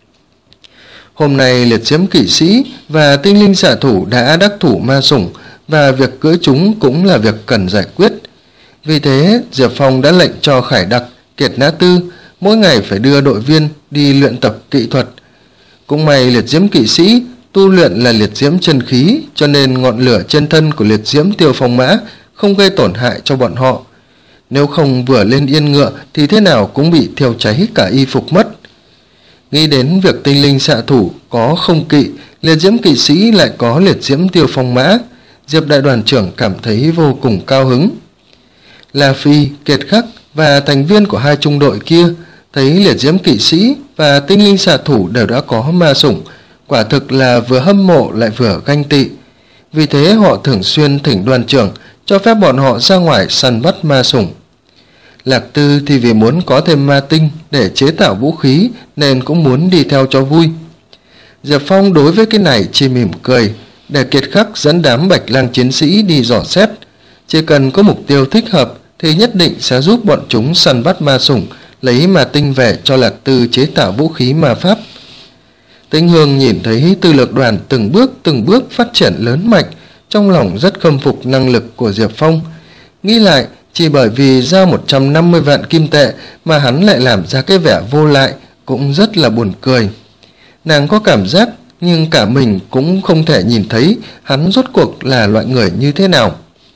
Hôm nay Liệt Diễm Kỵ Sĩ và Tinh Linh Xạ Thủ đã đắc thủ ma sủng, và việc cưỡi chúng cũng là việc cần giải quyết. Vì thế, Diệp Phong đã lệnh cho Khải Đặc, Kiệt Nã Tư mỗi ngày phải đưa đội viên đi luyện tập kỹ thuật. Cũng may Liệt Diễm Kỵ Sĩ tu luyện là liệt diễm chân khí, cho nên ngọn lửa trên thân của Liệt Diễm Tiêu Phong Mã không gây tổn hại cho bọn họ. Nếu không vừa lên yên ngựa thì thế nào cũng bị thiêu cháy cả y phục mất. Nghĩ đến việc Tinh Linh Xạ Thủ có không kỵ, Liệt Diễm Kỵ Sĩ lại có Liệt Diễm Tiêu Phong Mã, Diệp đại đoàn trưởng cảm thấy vô cùng cao hứng. La Phi, Kiệt Khắc và thành viên của hai trung đội kia thấy Liệt Diễm Kỵ Sĩ và Tinh Linh Xạ Thủ đều đã có ma sủng, quả thực là vừa hâm mộ lại vừa ganh tị. Vì thế họ thường xuyên thỉnh đoàn trưởng cho phép bọn họ ra ngoài săn bắt ma sủng. Lạc Tư thì vì muốn có thêm ma tinh để chế tạo vũ khí nên cũng muốn đi theo cho vui. Diệp Phong đối với cái này chỉ mỉm cười, để Kiệt Khắc dẫn đám Bạch Lang chiến sĩ đi dò xét. Chỉ cần có mục tiêu thích hợp thì nhất định sẽ giúp bọn chúng săn bắt ma sủng, lấy ma tinh về cho Lạc Tư chế tạo vũ khí ma pháp. Tĩnh Hương nhìn thấy Tư Lược Đoàn từng bước từng bước phát triển lớn mạnh, trong lòng rất khâm phục năng lực của Diệp Phong. Nghĩ lại, chỉ bởi vì giao một trăm năm mươi vạn kim tệ mà hắn lại làm ra cái vẻ vô lại, cũng rất là buồn cười. Nàng có cảm giác nhưng cả mình cũng không thể nhìn thấy hắn rốt cuộc là loại người như thế nào.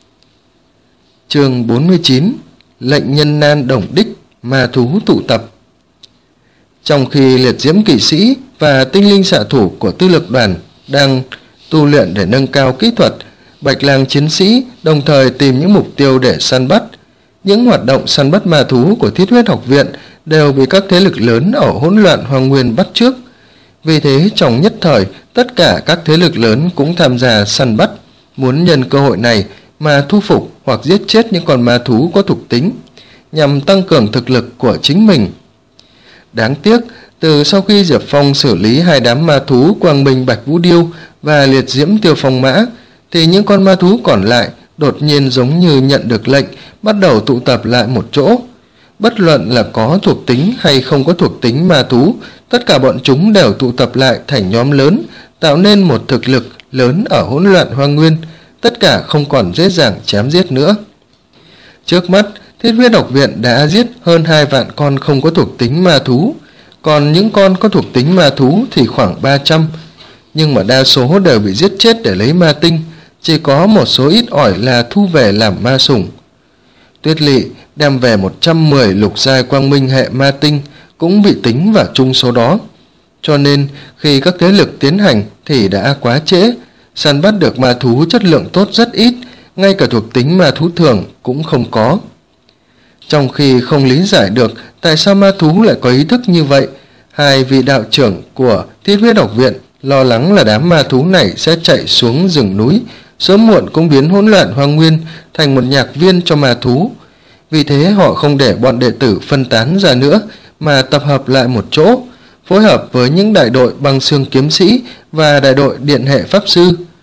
Chương bốn mươi chín, lệnh nhân nan đồng đích, ma thú tụ tập. Trong khi Liệt Diễm Kỵ Sĩ và Tinh Linh Xạ Thủ của Tư Lược Đoàn đang tu luyện để nâng cao kỹ thuật, Bạch Lang chiến sĩ đồng thời tìm những mục tiêu để săn bắt. Những hoạt động săn bắt ma thú của Thiết Huyết Học Viện đều bị các thế lực lớn ở hỗn loạn hoang nguyên bắt trước. Vì thế trong nhất thời, tất cả các thế lực lớn cũng tham gia săn bắt, muốn nhân cơ hội này mà thu phục hoặc giết chết những con ma thú có thuộc tính, nhằm tăng cường thực lực của chính mình. Đáng tiếc, từ sau khi Diệp Phong xử lý hai đám ma thú Quang Minh Bạch Vũ Điêu và Liệt Diễm Tiêu Phong Mã, thì những con ma thú còn lại đột nhiên giống như nhận được lệnh, bắt đầu tụ tập lại một chỗ. Bất luận là có thuộc tính hay không có thuộc tính ma thú, tất cả bọn chúng đều tụ tập lại thành nhóm lớn, tạo nên một thực lực lớn ở hỗn loạn hoang nguyên, tất cả không còn dễ dàng chém giết nữa. Trước mắt, Thiết Huyết Học Viện đã giết hơn hai vạn con không có thuộc tính ma thú, còn những con có thuộc tính ma thú thì khoảng ba trăm, nhưng mà đa số đều bị giết chết để lấy ma tinh, chỉ có một số ít ỏi là thu về làm ma sủng. Tuyết Lỵ đem về một trăm mười lục giai quang minh hệ ma tinh cũng bị tính vào chung số đó. Cho nên khi các thế lực tiến hành thì đã quá trễ, săn bắt được ma thú chất lượng tốt rất ít, ngay cả thuộc tính ma thú thường cũng không có. Trong khi không lý giải được tại sao ma thú lại có ý thức như vậy, hai vị đạo trưởng của Thiết Huyết Học Viện lo lắng là đám ma thú này sẽ chạy xuống rừng núi, sớm muộn cũng biến hỗn loạn hoang nguyên thành một nhạc viên cho ma thú. Vì thế họ không để bọn đệ tử phân tán ra nữa, mà tập hợp lại một chỗ, phối hợp với những đại đội băng xương kiếm sĩ và đại đội điện hệ pháp sư.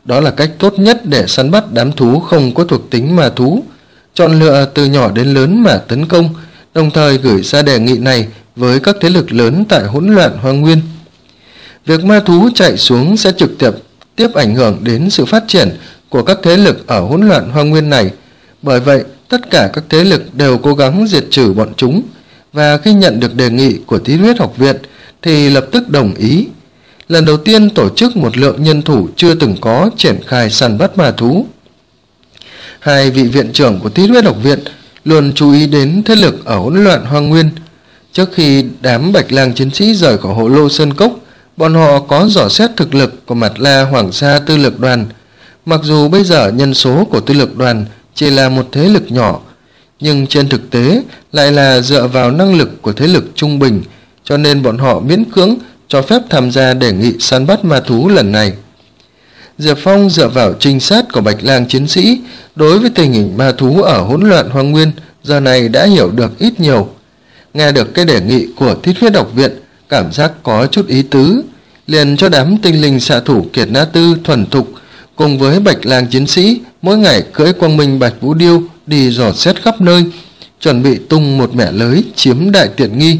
Đó là cách tốt nhất để săn bắt đám thú không có thuộc tính ma thú, chọn lựa từ nhỏ đến lớn mà tấn công, đồng thời gửi ra đề nghị này với các thế lực lớn tại hỗn loạn hoang nguyên. Việc ma thú chạy xuống sẽ trực tiếp tiếp ảnh hưởng đến sự phát triển của các thế lực ở hỗn loạn hoang nguyên này. Bởi vậy, tất cả các thế lực đều cố gắng diệt trừ bọn chúng, và khi nhận được đề nghị của Thiết Huyết Học Viện thì lập tức đồng ý. Lần đầu tiên tổ chức một lượng nhân thủ chưa từng có triển khai săn bắt ma thú. Hai vị viện trưởng của Thiết Huyết Học Viện luôn chú ý đến thế lực ở hỗn loạn hoang nguyên. Trước khi đám Bạch Lang chiến sĩ rời khỏi Hồ Lô Sơn Cốc, bọn họ có dò xét thực lực của Mạt La Hoàng Sa Tư Lược Đoàn. Mặc dù bây giờ nhân số của Tư Lược Đoàn chỉ là một thế lực nhỏ, nhưng trên thực tế lại là dựa vào năng lực của thế lực trung bình, cho nên bọn họ miễn cưỡng cho phép tham gia đề nghị săn bắt ma thú lần này. Diệp Phong dựa vào trinh sát của Bạch Lang chiến sĩ đối với tình hình ma thú ở hỗn loạn hoang nguyên giờ này đã hiểu được ít nhiều. Nghe được cái đề nghị của Thiết Huyết Học Viện, cảm giác có chút ý tứ, liền cho đám tinh linh xạ thủ Kiệt Na Tư thuần thục cùng với Bạch Lang chiến sĩ mỗi ngày cưỡi Quang Minh Bạch Vũ Điêu đi dò xét khắp nơi, chuẩn bị tung một mẻ lưới chiếm đại tiện nghi.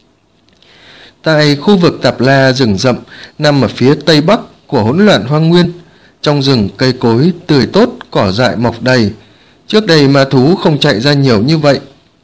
Tại khu vực Tạp La rừng rậm nằm ở phía tây bắc của hỗn loạn hoang nguyên, trong rừng cây cối tươi tốt, cỏ dại mọc đầy. Trước đây ma thú không chạy ra nhiều như vậy.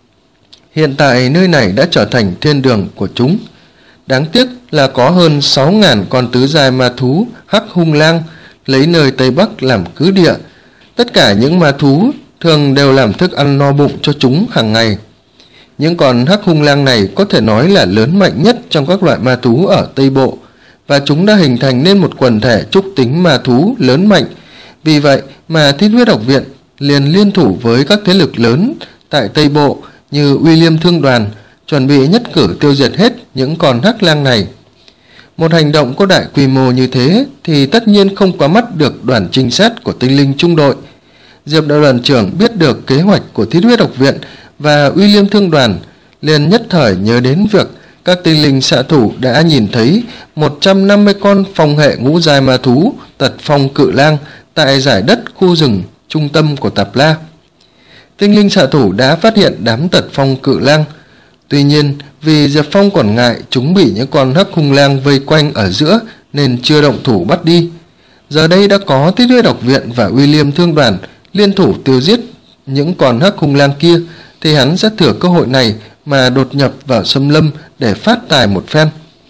Hiện tại nơi này đã trở thành thiên đường của chúng. Đáng tiếc là có hơn sáu nghìn con tứ giai ma thú Hắc Hung Lang lấy nơi Tây Bắc làm cứ địa. Tất cả những ma thú thường đều làm thức ăn no bụng cho chúng hàng ngày. Những con Hắc Hung Lang này có thể nói là lớn mạnh nhất trong các loại ma thú ở Tây Bộ, và chúng đã hình thành nên một quần thể trúc tính ma thú lớn mạnh. Vì vậy mà Thiết Huyết Học Viện liền liên thủ với các thế lực lớn tại Tây Bộ như William Thương Đoàn, chuẩn bị nhất cử tiêu diệt hết những con Hắc Lang này. Một hành động có đại quy mô như thế thì tất nhiên không qua mắt được đoàn trinh sát của tinh linh trung đội. Diệp Đạo Đoàn trưởng biết được kế hoạch của Thiết Huyết Học Viện và William Thương Đoàn, liền nhất thời nhớ đến việc các tinh linh xạ thủ đã nhìn thấy một trăm năm mươi con phong hệ ngũ giai ma thú tật phong cự lang tại giải đất khu rừng trung tâm của Tạp La. Tinh linh xạ thủ đã phát hiện đám tật phong cự lang. Tuy nhiên, vì Diệp Phong còn ngại chúng bị những con Hắc Hung Lang vây quanh ở giữa nên chưa động thủ bắt đi. Giờ đây đã có Thiết Huyết Học Viện và William Thương Đoàn liên thủ tiêu diệt những con Hắc Hung Lang kia, thì hắn sẽ thừa cơ hội này mà đột nhập vào xâm lâm để phát tài một phen.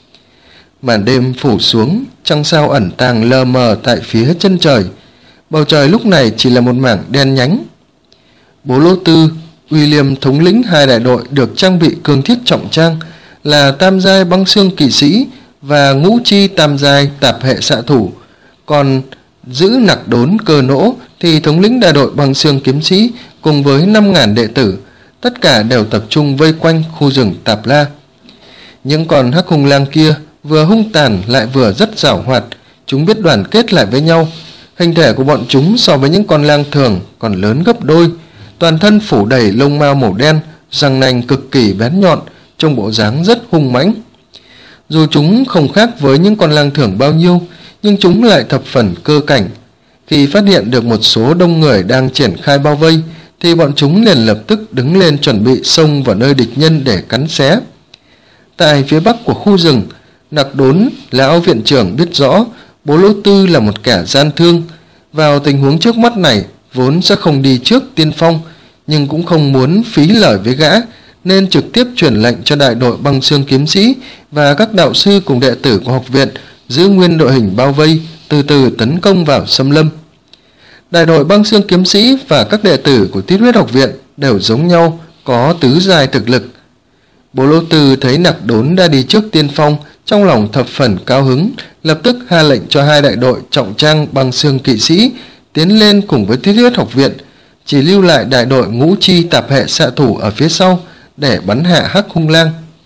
Màn đêm phủ xuống, trăng sao ẩn tàng lờ mờ tại phía chân trời. Bầu trời lúc này chỉ là một mảng đen nhánh. Bố Lỗ Tư, William thống lĩnh hai đại đội được trang bị cương thiết trọng trang là tam giai băng xương kỵ sĩ và ngũ chi tam giai tạp hệ xạ thủ. Còn giữ nặc đốn cơ nỗ thì thống lĩnh đại đội băng xương kiếm sĩ cùng với năm nghìn đệ tử, tất cả đều tập trung vây quanh khu rừng Tạp La. Những con Hắc Hung Lang kia vừa hung tàn lại vừa rất giàu hoạt, chúng biết đoàn kết lại với nhau. Hình thể của bọn chúng so với những con lang thường còn lớn gấp đôi, toàn thân phủ đầy lông mao màu đen, răng nanh cực kỳ bén nhọn, trông bộ dáng rất hung mãnh. Dù chúng không khác với những con lang thường bao nhiêu, nhưng chúng lại thập phần cơ cảnh. Khi phát hiện được một số đông người đang triển khai bao vây, thì bọn chúng liền lập tức đứng lên chuẩn bị xông vào nơi địch nhân để cắn xé. Tại phía bắc của khu rừng, Nặc Đốn, lão viện trưởng biết rõ Bố Lỗ Tư là một kẻ gian thương. Vào tình huống trước mắt này, vốn sẽ không đi trước tiên phong, nhưng cũng không muốn phí lời với gã, nên trực tiếp truyền lệnh cho đại đội băng xương kiếm sĩ và các đạo sư cùng đệ tử của học viện giữ nguyên đội hình bao vây, từ từ tấn công vào xâm lâm. Đại đội băng xương kiếm sĩ và các đệ tử của Thiết Huyết Học Viện đều giống nhau, có tứ giai thực lực. Bố Lỗ Tư thấy Nặc Đốn đã đi trước tiên phong, trong lòng thập phần cao hứng, lập tức hạ lệnh cho hai đại đội trọng trang băng xương kỵ sĩ tiến lên cùng với Thiết Huyết Học Viện, chỉ lưu lại đại đội ngũ chi tạp hệ xạ thủ ở phía sau để bắn hạ Hắc Hung Lang.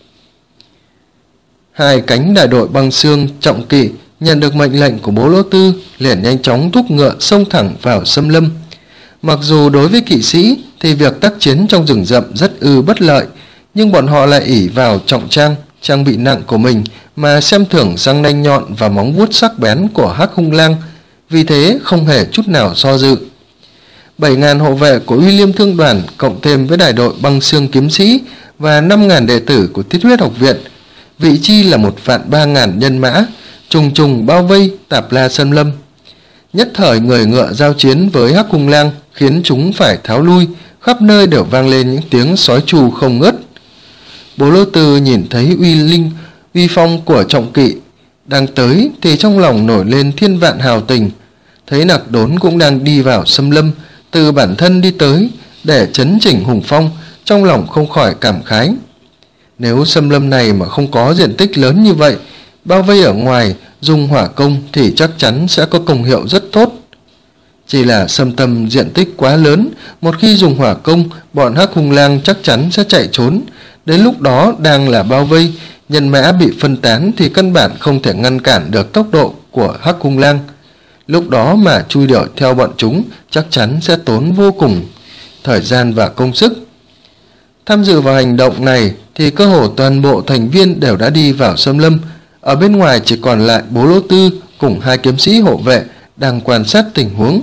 Hai cánh đại đội băng xương trọng kỵ nhận được mệnh lệnh của Bố Lỗ Tư liền nhanh chóng thúc ngựa xông thẳng vào xâm lâm. Mặc dù đối với kỵ sĩ thì việc tác chiến trong rừng rậm rất ư bất lợi, nhưng bọn họ lại ỷ vào trọng trang, trang bị nặng của mình mà xem thường răng nanh nhọn và móng vuốt sắc bén của Hắc Hung Lang. vì thế không hề chút nào do dự. bảy ngàn hộ vệ của Uy Liêm Thương đoàn cộng thêm với đại đội băng xương kiếm sĩ và năm ngàn đệ tử của Thiết Huyết học viện, vị chi là một vạn ba ngàn nhân mã, trùng trùng bao vây Tạp La Sơn Lâm. Nhất thời người ngựa giao chiến với Hắc Hung Lang khiến chúng phải tháo lui, khắp nơi đều vang lên những tiếng sói trù không ngớt. Bố Lô Tư nhìn thấy uy linh, uy phong của trọng kỵ đang tới thì trong lòng nổi lên thiên vạn hào tình, thấy Nặc Đốn cũng đang đi vào xâm lâm, từ bản thân đi tới để chấn chỉnh hùng phong, trong lòng không khỏi cảm khái. Nếu xâm lâm này mà không có diện tích lớn như vậy, bao vây ở ngoài dùng hỏa công thì chắc chắn sẽ có công hiệu rất tốt. Chỉ là xâm tâm diện tích quá lớn, một khi dùng hỏa công, bọn Hắc Hung Lang chắc chắn sẽ chạy trốn. Đến lúc đó đang là bao vây, nhân mã bị phân tán thì căn bản không thể ngăn cản được tốc độ của Hắc Hung Lang. Lúc đó mà chui đuổi theo bọn chúng chắc chắn sẽ tốn vô cùng thời gian và công sức. Tham dự vào hành động này thì cơ hồ toàn bộ thành viên đều đã đi vào xâm lâm. Ở bên ngoài chỉ còn lại Bố Lô Tư cùng hai kiếm sĩ hộ vệ đang quan sát tình huống.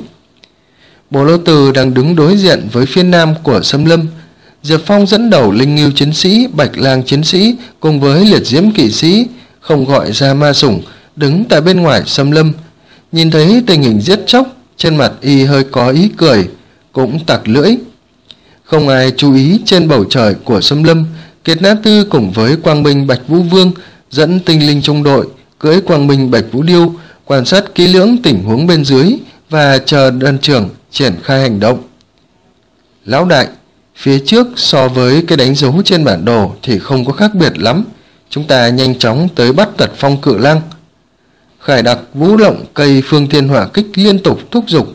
Bố Lô Tư đang đứng đối diện với phía nam của xâm lâm. Diệp Phong dẫn đầu Linh Ngưu chiến sĩ, Bạch Lang chiến sĩ cùng với Liệt Diễm kỵ sĩ, không gọi ra ma sủng, đứng tại bên ngoài xâm lâm. Nhìn thấy tình hình giết chóc, trên mặt y hơi có ý cười, cũng tặc lưỡi. Không ai chú ý trên bầu trời của xâm lâm, Kiệt Nã Tư cùng với Quang Minh Bạch Vũ Vương dẫn tinh linh trong đội, cưỡi Quang Minh Bạch Vũ Điêu, quan sát kỹ lưỡng tình huống bên dưới và chờ đoàn trưởng triển khai hành động. Lão đại, phía trước so với cái đánh dấu trên bản đồ thì không có khác biệt lắm, chúng ta nhanh chóng tới bắt Tật Phong Cự Lang. Khải Đặc, Vũ Lộng, cây Phương Thiên Hỏa Kích liên tục thúc giục.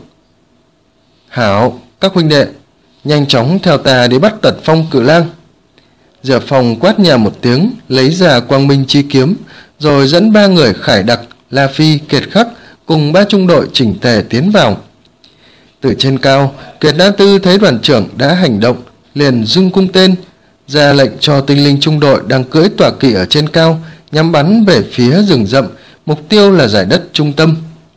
Hảo, các huynh đệ, nhanh chóng theo ta đi bắt Tật Phong Cự Lang. Diệp Phong quát nhà một tiếng, lấy ra Quang Minh chi kiếm, rồi dẫn ba người Khải Đặc, La Phi, Kiệt Khắc cùng ba trung đội chỉnh tề tiến vào. Từ trên cao, Kiệt Nã Tư thấy đoàn trưởng đã hành động, liền rung cung tên, ra lệnh cho tinh linh trung đội đang cưỡi tọa kỵ ở trên cao nhắm bắn về phía rừng rậm, mục tiêu là giải đất trung tâm.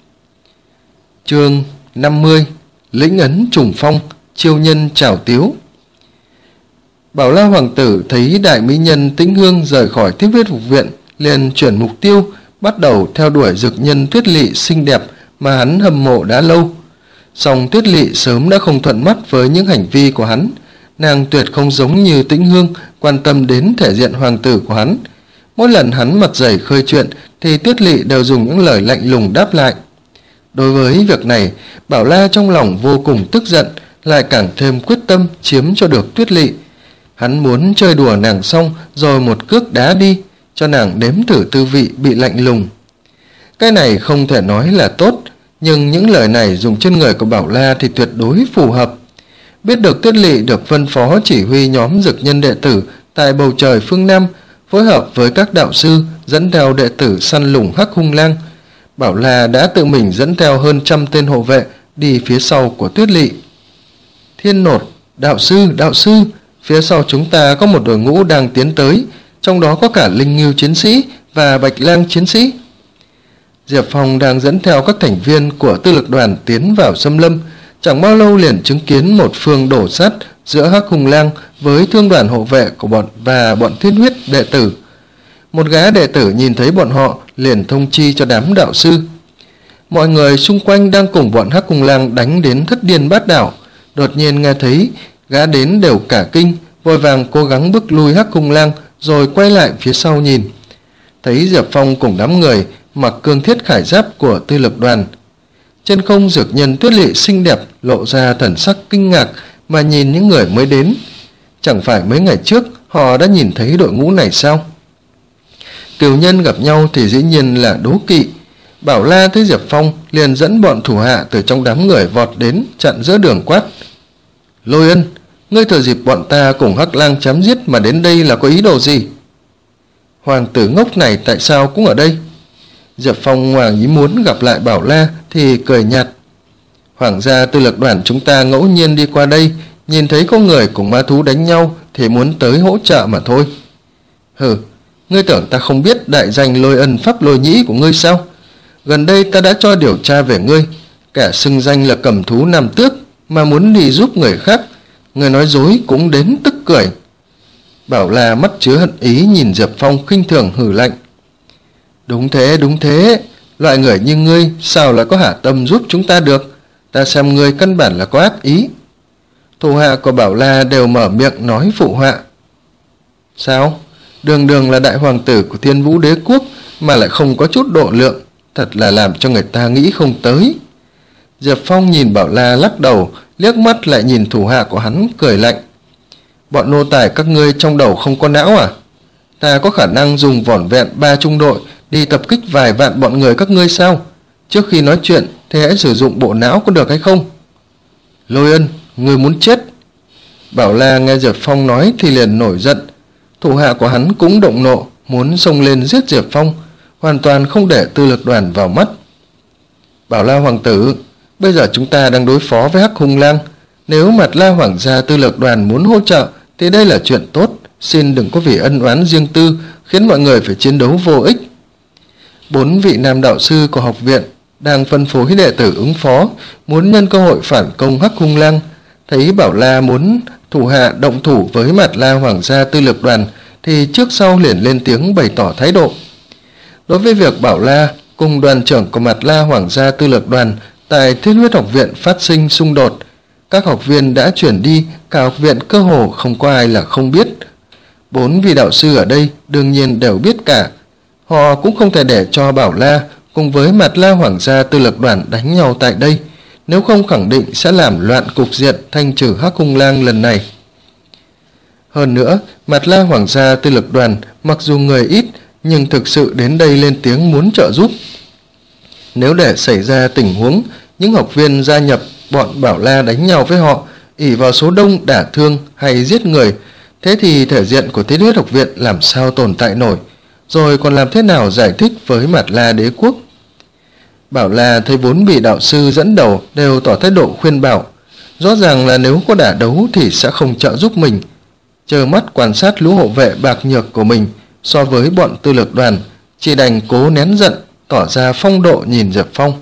Chương năm mươi, Lĩnh ấn trùng phong, chiêu nhân trảo tiếu. Bảo La hoàng tử thấy đại mỹ nhân Tĩnh Hương rời khỏi Thiết Huyết học viện, liền chuyển mục tiêu, bắt đầu theo đuổi dược nhân Tuyết Lỵ xinh đẹp mà hắn hâm mộ đã lâu. Song Tuyết Lỵ sớm đã không thuận mắt với những hành vi của hắn, nàng tuyệt không giống như Tĩnh Hương quan tâm đến thể diện hoàng tử của hắn. Mỗi lần hắn mặt dày khơi chuyện thì Tuyết Lỵ đều dùng những lời lạnh lùng đáp lại. Đối với việc này, Bảo La trong lòng vô cùng tức giận, lại càng thêm quyết tâm chiếm cho được Tuyết Lỵ. Hắn muốn chơi đùa nàng xong rồi một cước đá đi, cho nàng đếm thử tư vị bị lạnh lùng. Cái này không thể nói là tốt, nhưng những lời này dùng trên người của Bảo La thì tuyệt đối phù hợp. Biết được Tuyết Lỵ được phân phó chỉ huy nhóm dược nhân đệ tử tại bầu trời phương Nam, phối hợp với các đạo sư dẫn theo đệ tử săn lùng Hắc Hung Lang, Bảo La đã tự mình dẫn theo hơn trăm tên hộ vệ đi phía sau của Tuyết Lỵ. Thiên Nột, đạo sư, đạo sư, phía sau chúng ta có một đội ngũ đang tiến tới, trong đó có cả Linh Ngưu chiến sĩ và Bạch Lang chiến sĩ. Diệp Phong đang dẫn theo các thành viên của tư lực đoàn tiến vào xâm lâm, chẳng bao lâu liền chứng kiến một phương đổ sắt giữa Hắc Hung Lang với thương đoàn hộ vệ của bọn và bọn Thiết Huyết đệ tử. Một gã đệ tử nhìn thấy bọn họ liền thông chi cho đám đạo sư. Mọi người xung quanh đang cùng bọn Hắc Hung Lang đánh đến thất điên bát đảo, đột nhiên nghe thấy gã đến đều cả kinh, vội vàng cố gắng bước lui Hắc Hung Lang rồi quay lại phía sau nhìn. Thấy Diệp Phong cùng đám người mặc cương thiết khải giáp của tư lực đoàn. Trên không dược nhân Tuyết Lỵ xinh đẹp lộ ra thần sắc kinh ngạc mà nhìn những người mới đến. Chẳng phải mấy ngày trước họ đã nhìn thấy đội ngũ này sao? Cửu nhân gặp nhau thì dĩ nhiên là đố kỵ. Bảo La thấy Diệp Phong liền dẫn bọn thủ hạ từ trong đám người vọt đến chặn giữa đường quát. Lôi Ân, ngươi thừa dịp bọn ta cùng Hắc Lang chém giết mà đến đây là có ý đồ gì? Hoàng tử ngốc này tại sao cũng ở đây? Diệp Phong ngoài ý muốn gặp lại Bảo La thì cười nhạt. Hoàng gia tư lực đoàn chúng ta ngẫu nhiên đi qua đây, nhìn thấy có người cùng ma thú đánh nhau thì muốn tới hỗ trợ mà thôi. Hừ, ngươi tưởng ta không biết đại danh Lôi Ân Pháp Lôi Nhĩ của ngươi sao? Gần đây ta đã cho điều tra về ngươi, Kẻ xưng danh là cầm thú nam tước mà muốn đi giúp người khác, người nói dối cũng đến tức cười. Bảo La mắt chứa hận ý nhìn Diệp Phong khinh thường hừ lạnh. Đúng thế, đúng thế, loại người như ngươi sao lại có hả tâm giúp chúng ta được, ta xem ngươi căn bản là có ác ý. Thủ hạ của Bảo La đều mở miệng nói phụ họa. Sao? Đường đường là đại hoàng tử của Thiên Vũ Đế Quốc mà lại không có chút độ lượng, thật là làm cho người ta nghĩ không tới. Diệp Phong nhìn Bảo La lắc đầu, liếc mắt lại nhìn thủ hạ của hắn cười lạnh. Bọn nô tài các ngươi trong đầu không có não à? Ta có khả năng dùng vỏn vẹn ba trung đội đi tập kích vài vạn bọn người các ngươi sao? Trước khi nói chuyện thì hãy sử dụng bộ não có được hay không? Lôi Ân, ngươi muốn chết. Bảo La nghe Diệp Phong nói thì liền nổi giận. Thủ hạ của hắn cũng động nộ, muốn xông lên giết Diệp Phong, hoàn toàn không để Tư Lược Đoàn vào mắt. Bảo La hoàng tử, bây giờ chúng ta đang đối phó với Hắc Hung Lang. Nếu Mạt La Hoàng gia Tư Lược Đoàn muốn hỗ trợ thì đây là chuyện tốt, xin đừng có vì ân oán riêng tư khiến mọi người phải chiến đấu vô ích. Bốn vị nam đạo sư của học viện đang phân phối đệ tử ứng phó, muốn nhân cơ hội phản công Hắc Hung Lang. Thấy Bảo La muốn thủ hạ động thủ với Mạt La Hoàng gia Tư Lược Đoàn thì trước sau liền lên tiếng bày tỏ thái độ. Đối với việc Bảo La cùng đoàn trưởng của Mạt La Hoàng gia Tư Lược Đoàn tại Thiết Huyết học viện phát sinh xung đột, các học viên đã chuyển đi, cả học viện cơ hồ không có ai là không biết. Bốn vị đạo sư ở đây đương nhiên đều biết cả. Họ cũng không thể để cho Bảo La cùng với Mạt La Hoàng gia Tư Lược Đoàn đánh nhau tại đây, nếu không khẳng định sẽ làm loạn cục diện thanh trừ Hắc Hung Lang lần này. Hơn nữa, Mạt La Hoàng gia Tư Lược Đoàn mặc dù người ít nhưng thực sự đến đây lên tiếng muốn trợ giúp. Nếu để xảy ra tình huống những học viên gia nhập bọn Bảo La đánh nhau với họ, ỷ vào số đông đả thương hay giết người, thế thì thể diện của Thiết Huyết học viện làm sao tồn tại nổi, rồi còn làm thế nào giải thích với Mạt La Đế Quốc. Bảo La thấy bốn vị đạo sư dẫn đầu đều tỏ thái độ khuyên bảo, rõ ràng là nếu có đả đấu thì sẽ không trợ giúp mình. Chờ mắt quan sát lũ hộ vệ bạc nhược của mình so với bọn Tư Lược Đoàn, chỉ đành cố nén giận, tỏ ra phong độ nhìn Diệp Phong.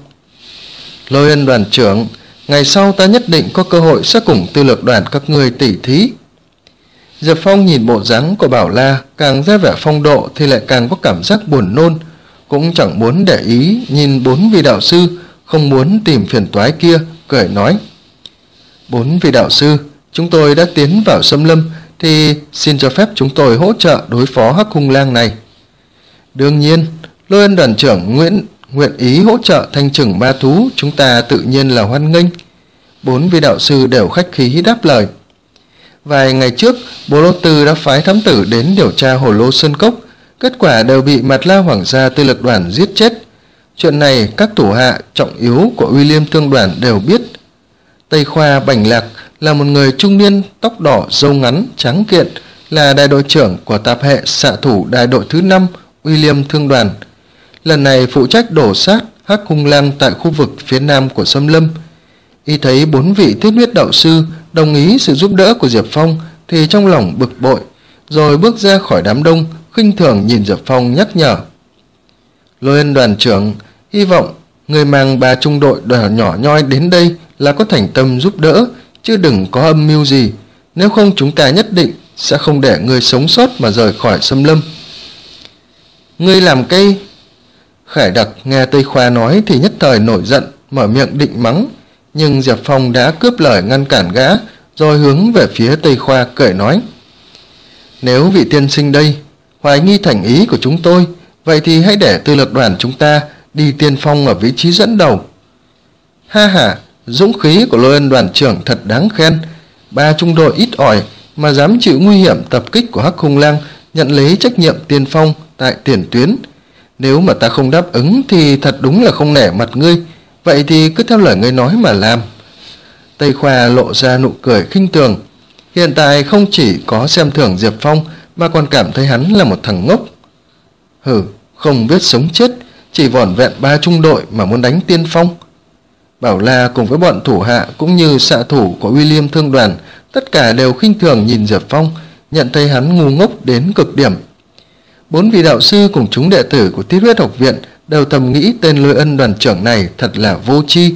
Lôi Ân đoàn trưởng, ngày sau ta nhất định có cơ hội sẽ cùng Tư Lược Đoàn các ngươi tỉ thí. Diệp Phong nhìn bộ dáng của Bảo La càng ra vẻ phong độ thì lại càng có cảm giác buồn nôn, cũng chẳng muốn để ý nhìn bốn vị đạo sư không muốn tìm phiền toái kia, cười nói. Bốn vị đạo sư, chúng tôi đã tiến vào xâm lâm thì xin cho phép chúng tôi hỗ trợ đối phó Hắc Hung Lang này. Đương nhiên, Lôi Ân đoàn trưởng Nguyễn nguyện ý hỗ trợ thanh trừng ma thú, chúng ta tự nhiên là hoan nghênh. Bốn vị đạo sư đều khách khí đáp lời. Vài ngày trước, Bố Lô Tư đã phái thám tử đến điều tra Hồ Lô Sơn Cốc, kết quả đều bị Mạt La Hoàng gia Tư Lược Đoàn giết chết. Chuyện này các thủ hạ trọng yếu của William Thương Đoàn đều biết. Tây Khoa Bành Lạc là một người trung niên, tóc đỏ, râu ngắn, trắng kiện, là đại đội trưởng của tạp hệ xạ thủ đại đội thứ năm William Thương Đoàn. Lần này phụ trách đổ sát Hắc Hung Lang tại khu vực phía nam của xâm lâm. Y thấy bốn vị Thiết Huyết đạo sư đồng ý sự giúp đỡ của Diệp Phong thì trong lòng bực bội, rồi bước ra khỏi đám đông, khinh thường nhìn Diệp Phong nhắc nhở. Lôi Ân đoàn trưởng, hy vọng người mang ba trung đội đoàn nhỏ nhoi đến đây là có thành tâm giúp đỡ, chứ đừng có âm mưu gì, nếu không chúng ta nhất định sẽ không để người sống sót mà rời khỏi xâm lâm. Ngươi làm cây... Khải Đặc nghe Tây Khoa nói thì nhất thời nổi giận, mở miệng định mắng, nhưng Diệp Phong đã cướp lời ngăn cản gã, rồi hướng về phía Tây Khoa cười nói. Nếu vị tiên sinh đây hoài nghi thành ý của chúng tôi, vậy thì hãy để Tư Lược Đoàn chúng ta đi tiên phong ở vị trí dẫn đầu. Ha ha, dũng khí của Lôi Ân đoàn trưởng thật đáng khen. Ba trung đội ít ỏi mà dám chịu nguy hiểm tập kích của Hắc Hung Lang, nhận lấy trách nhiệm tiên phong tại tiền tuyến. Nếu mà ta không đáp ứng thì thật đúng là không nể mặt ngươi, vậy thì cứ theo lời ngươi nói mà làm. Tây Khoa lộ ra nụ cười khinh thường. Hiện tại không chỉ có xem thường Diệp Phong mà còn cảm thấy hắn là một thằng ngốc. Hừ, không biết sống chết, chỉ vỏn vẹn ba trung đội mà muốn đánh tiên phong. Bảo La cùng với bọn thủ hạ cũng như xạ thủ của William Thương Đoàn, tất cả đều khinh thường nhìn Diệp Phong, nhận thấy hắn ngu ngốc đến cực điểm. Bốn vị đạo sư cùng chúng đệ tử của Thiết Huyết học viện đều thầm nghĩ tên Lôi Ân đoàn trưởng này thật là vô tri,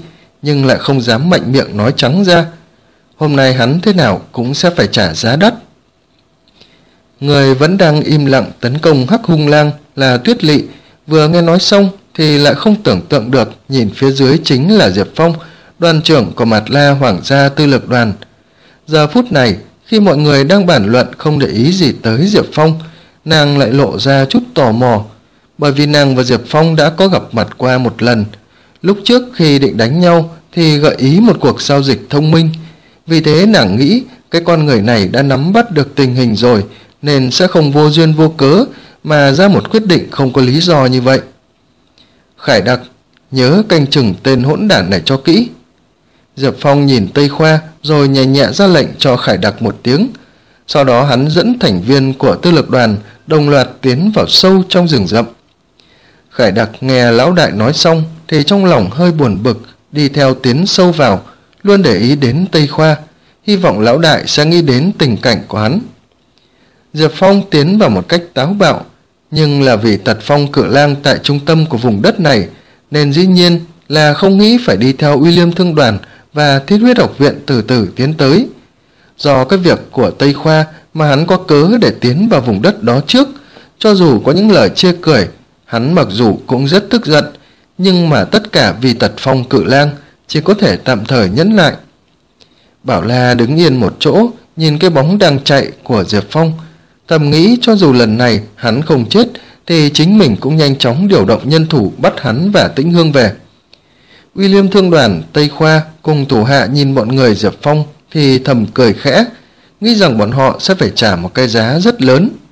nhưng lại không dám mạnh miệng nói trắng ra. Hôm nay hắn thế nào cũng sẽ phải trả giá đắt. Người vẫn đang im lặng tấn công Hắc Hung Lang là Tuyết Lỵ, vừa nghe nói xong thì lại không tưởng tượng được nhìn phía dưới chính là Diệp Phong, đoàn trưởng của Mạt La Hoàng gia Tư Lực Đoàn. Giờ phút này, khi mọi người đang bàn luận không để ý gì tới Diệp Phong, nàng lại lộ ra chút tò mò, bởi vì nàng và Diệp Phong đã có gặp mặt qua một lần. Lúc trước khi định đánh nhau thì gợi ý một cuộc giao dịch thông minh, vì thế nàng nghĩ cái con người này đã nắm bắt được tình hình rồi, nên sẽ không vô duyên vô cớ mà ra một quyết định không có lý do như vậy. Khải Đặc, nhớ canh chừng tên hỗn đản này cho kỹ. Diệp Phong nhìn Tây Khoa rồi nhẹ nhẹ ra lệnh cho Khải Đặc một tiếng. Sau đó hắn dẫn thành viên của Tư Lực Đoàn đồng loạt tiến vào sâu trong rừng rậm. Khải Đặc nghe lão đại nói xong thì trong lòng hơi buồn bực, đi theo tiến sâu vào, luôn để ý đến Tây Khoa, hy vọng lão đại sẽ nghĩ đến tình cảnh của hắn. Diệp Phong tiến vào một cách táo bạo, nhưng là vì tật phong Cự Lang tại trung tâm của vùng đất này, nên dĩ nhiên là không nghĩ phải đi theo Uy Liêm Thương Đoàn và Thiết Huyết Học Viện từ từ tiến tới. Do cái việc của Tây Khoa mà hắn có cớ để tiến vào vùng đất đó trước, cho dù có những lời chê cười, hắn mặc dù cũng rất tức giận, nhưng mà tất cả vì tật phong Cự Lang, chỉ có thể tạm thời nhẫn lại. Bảo La đứng yên một chỗ, nhìn cái bóng đang chạy của Diệp Phong, thầm nghĩ cho dù lần này hắn không chết thì chính mình cũng nhanh chóng điều động nhân thủ bắt hắn và Tĩnh Hương về. Uy Liêm Thương Đoàn, Tây Khoa cùng thủ hạ nhìn bọn người Diệp Phong thì thầm cười khẽ, nghĩ rằng bọn họ sẽ phải trả một cái giá rất lớn.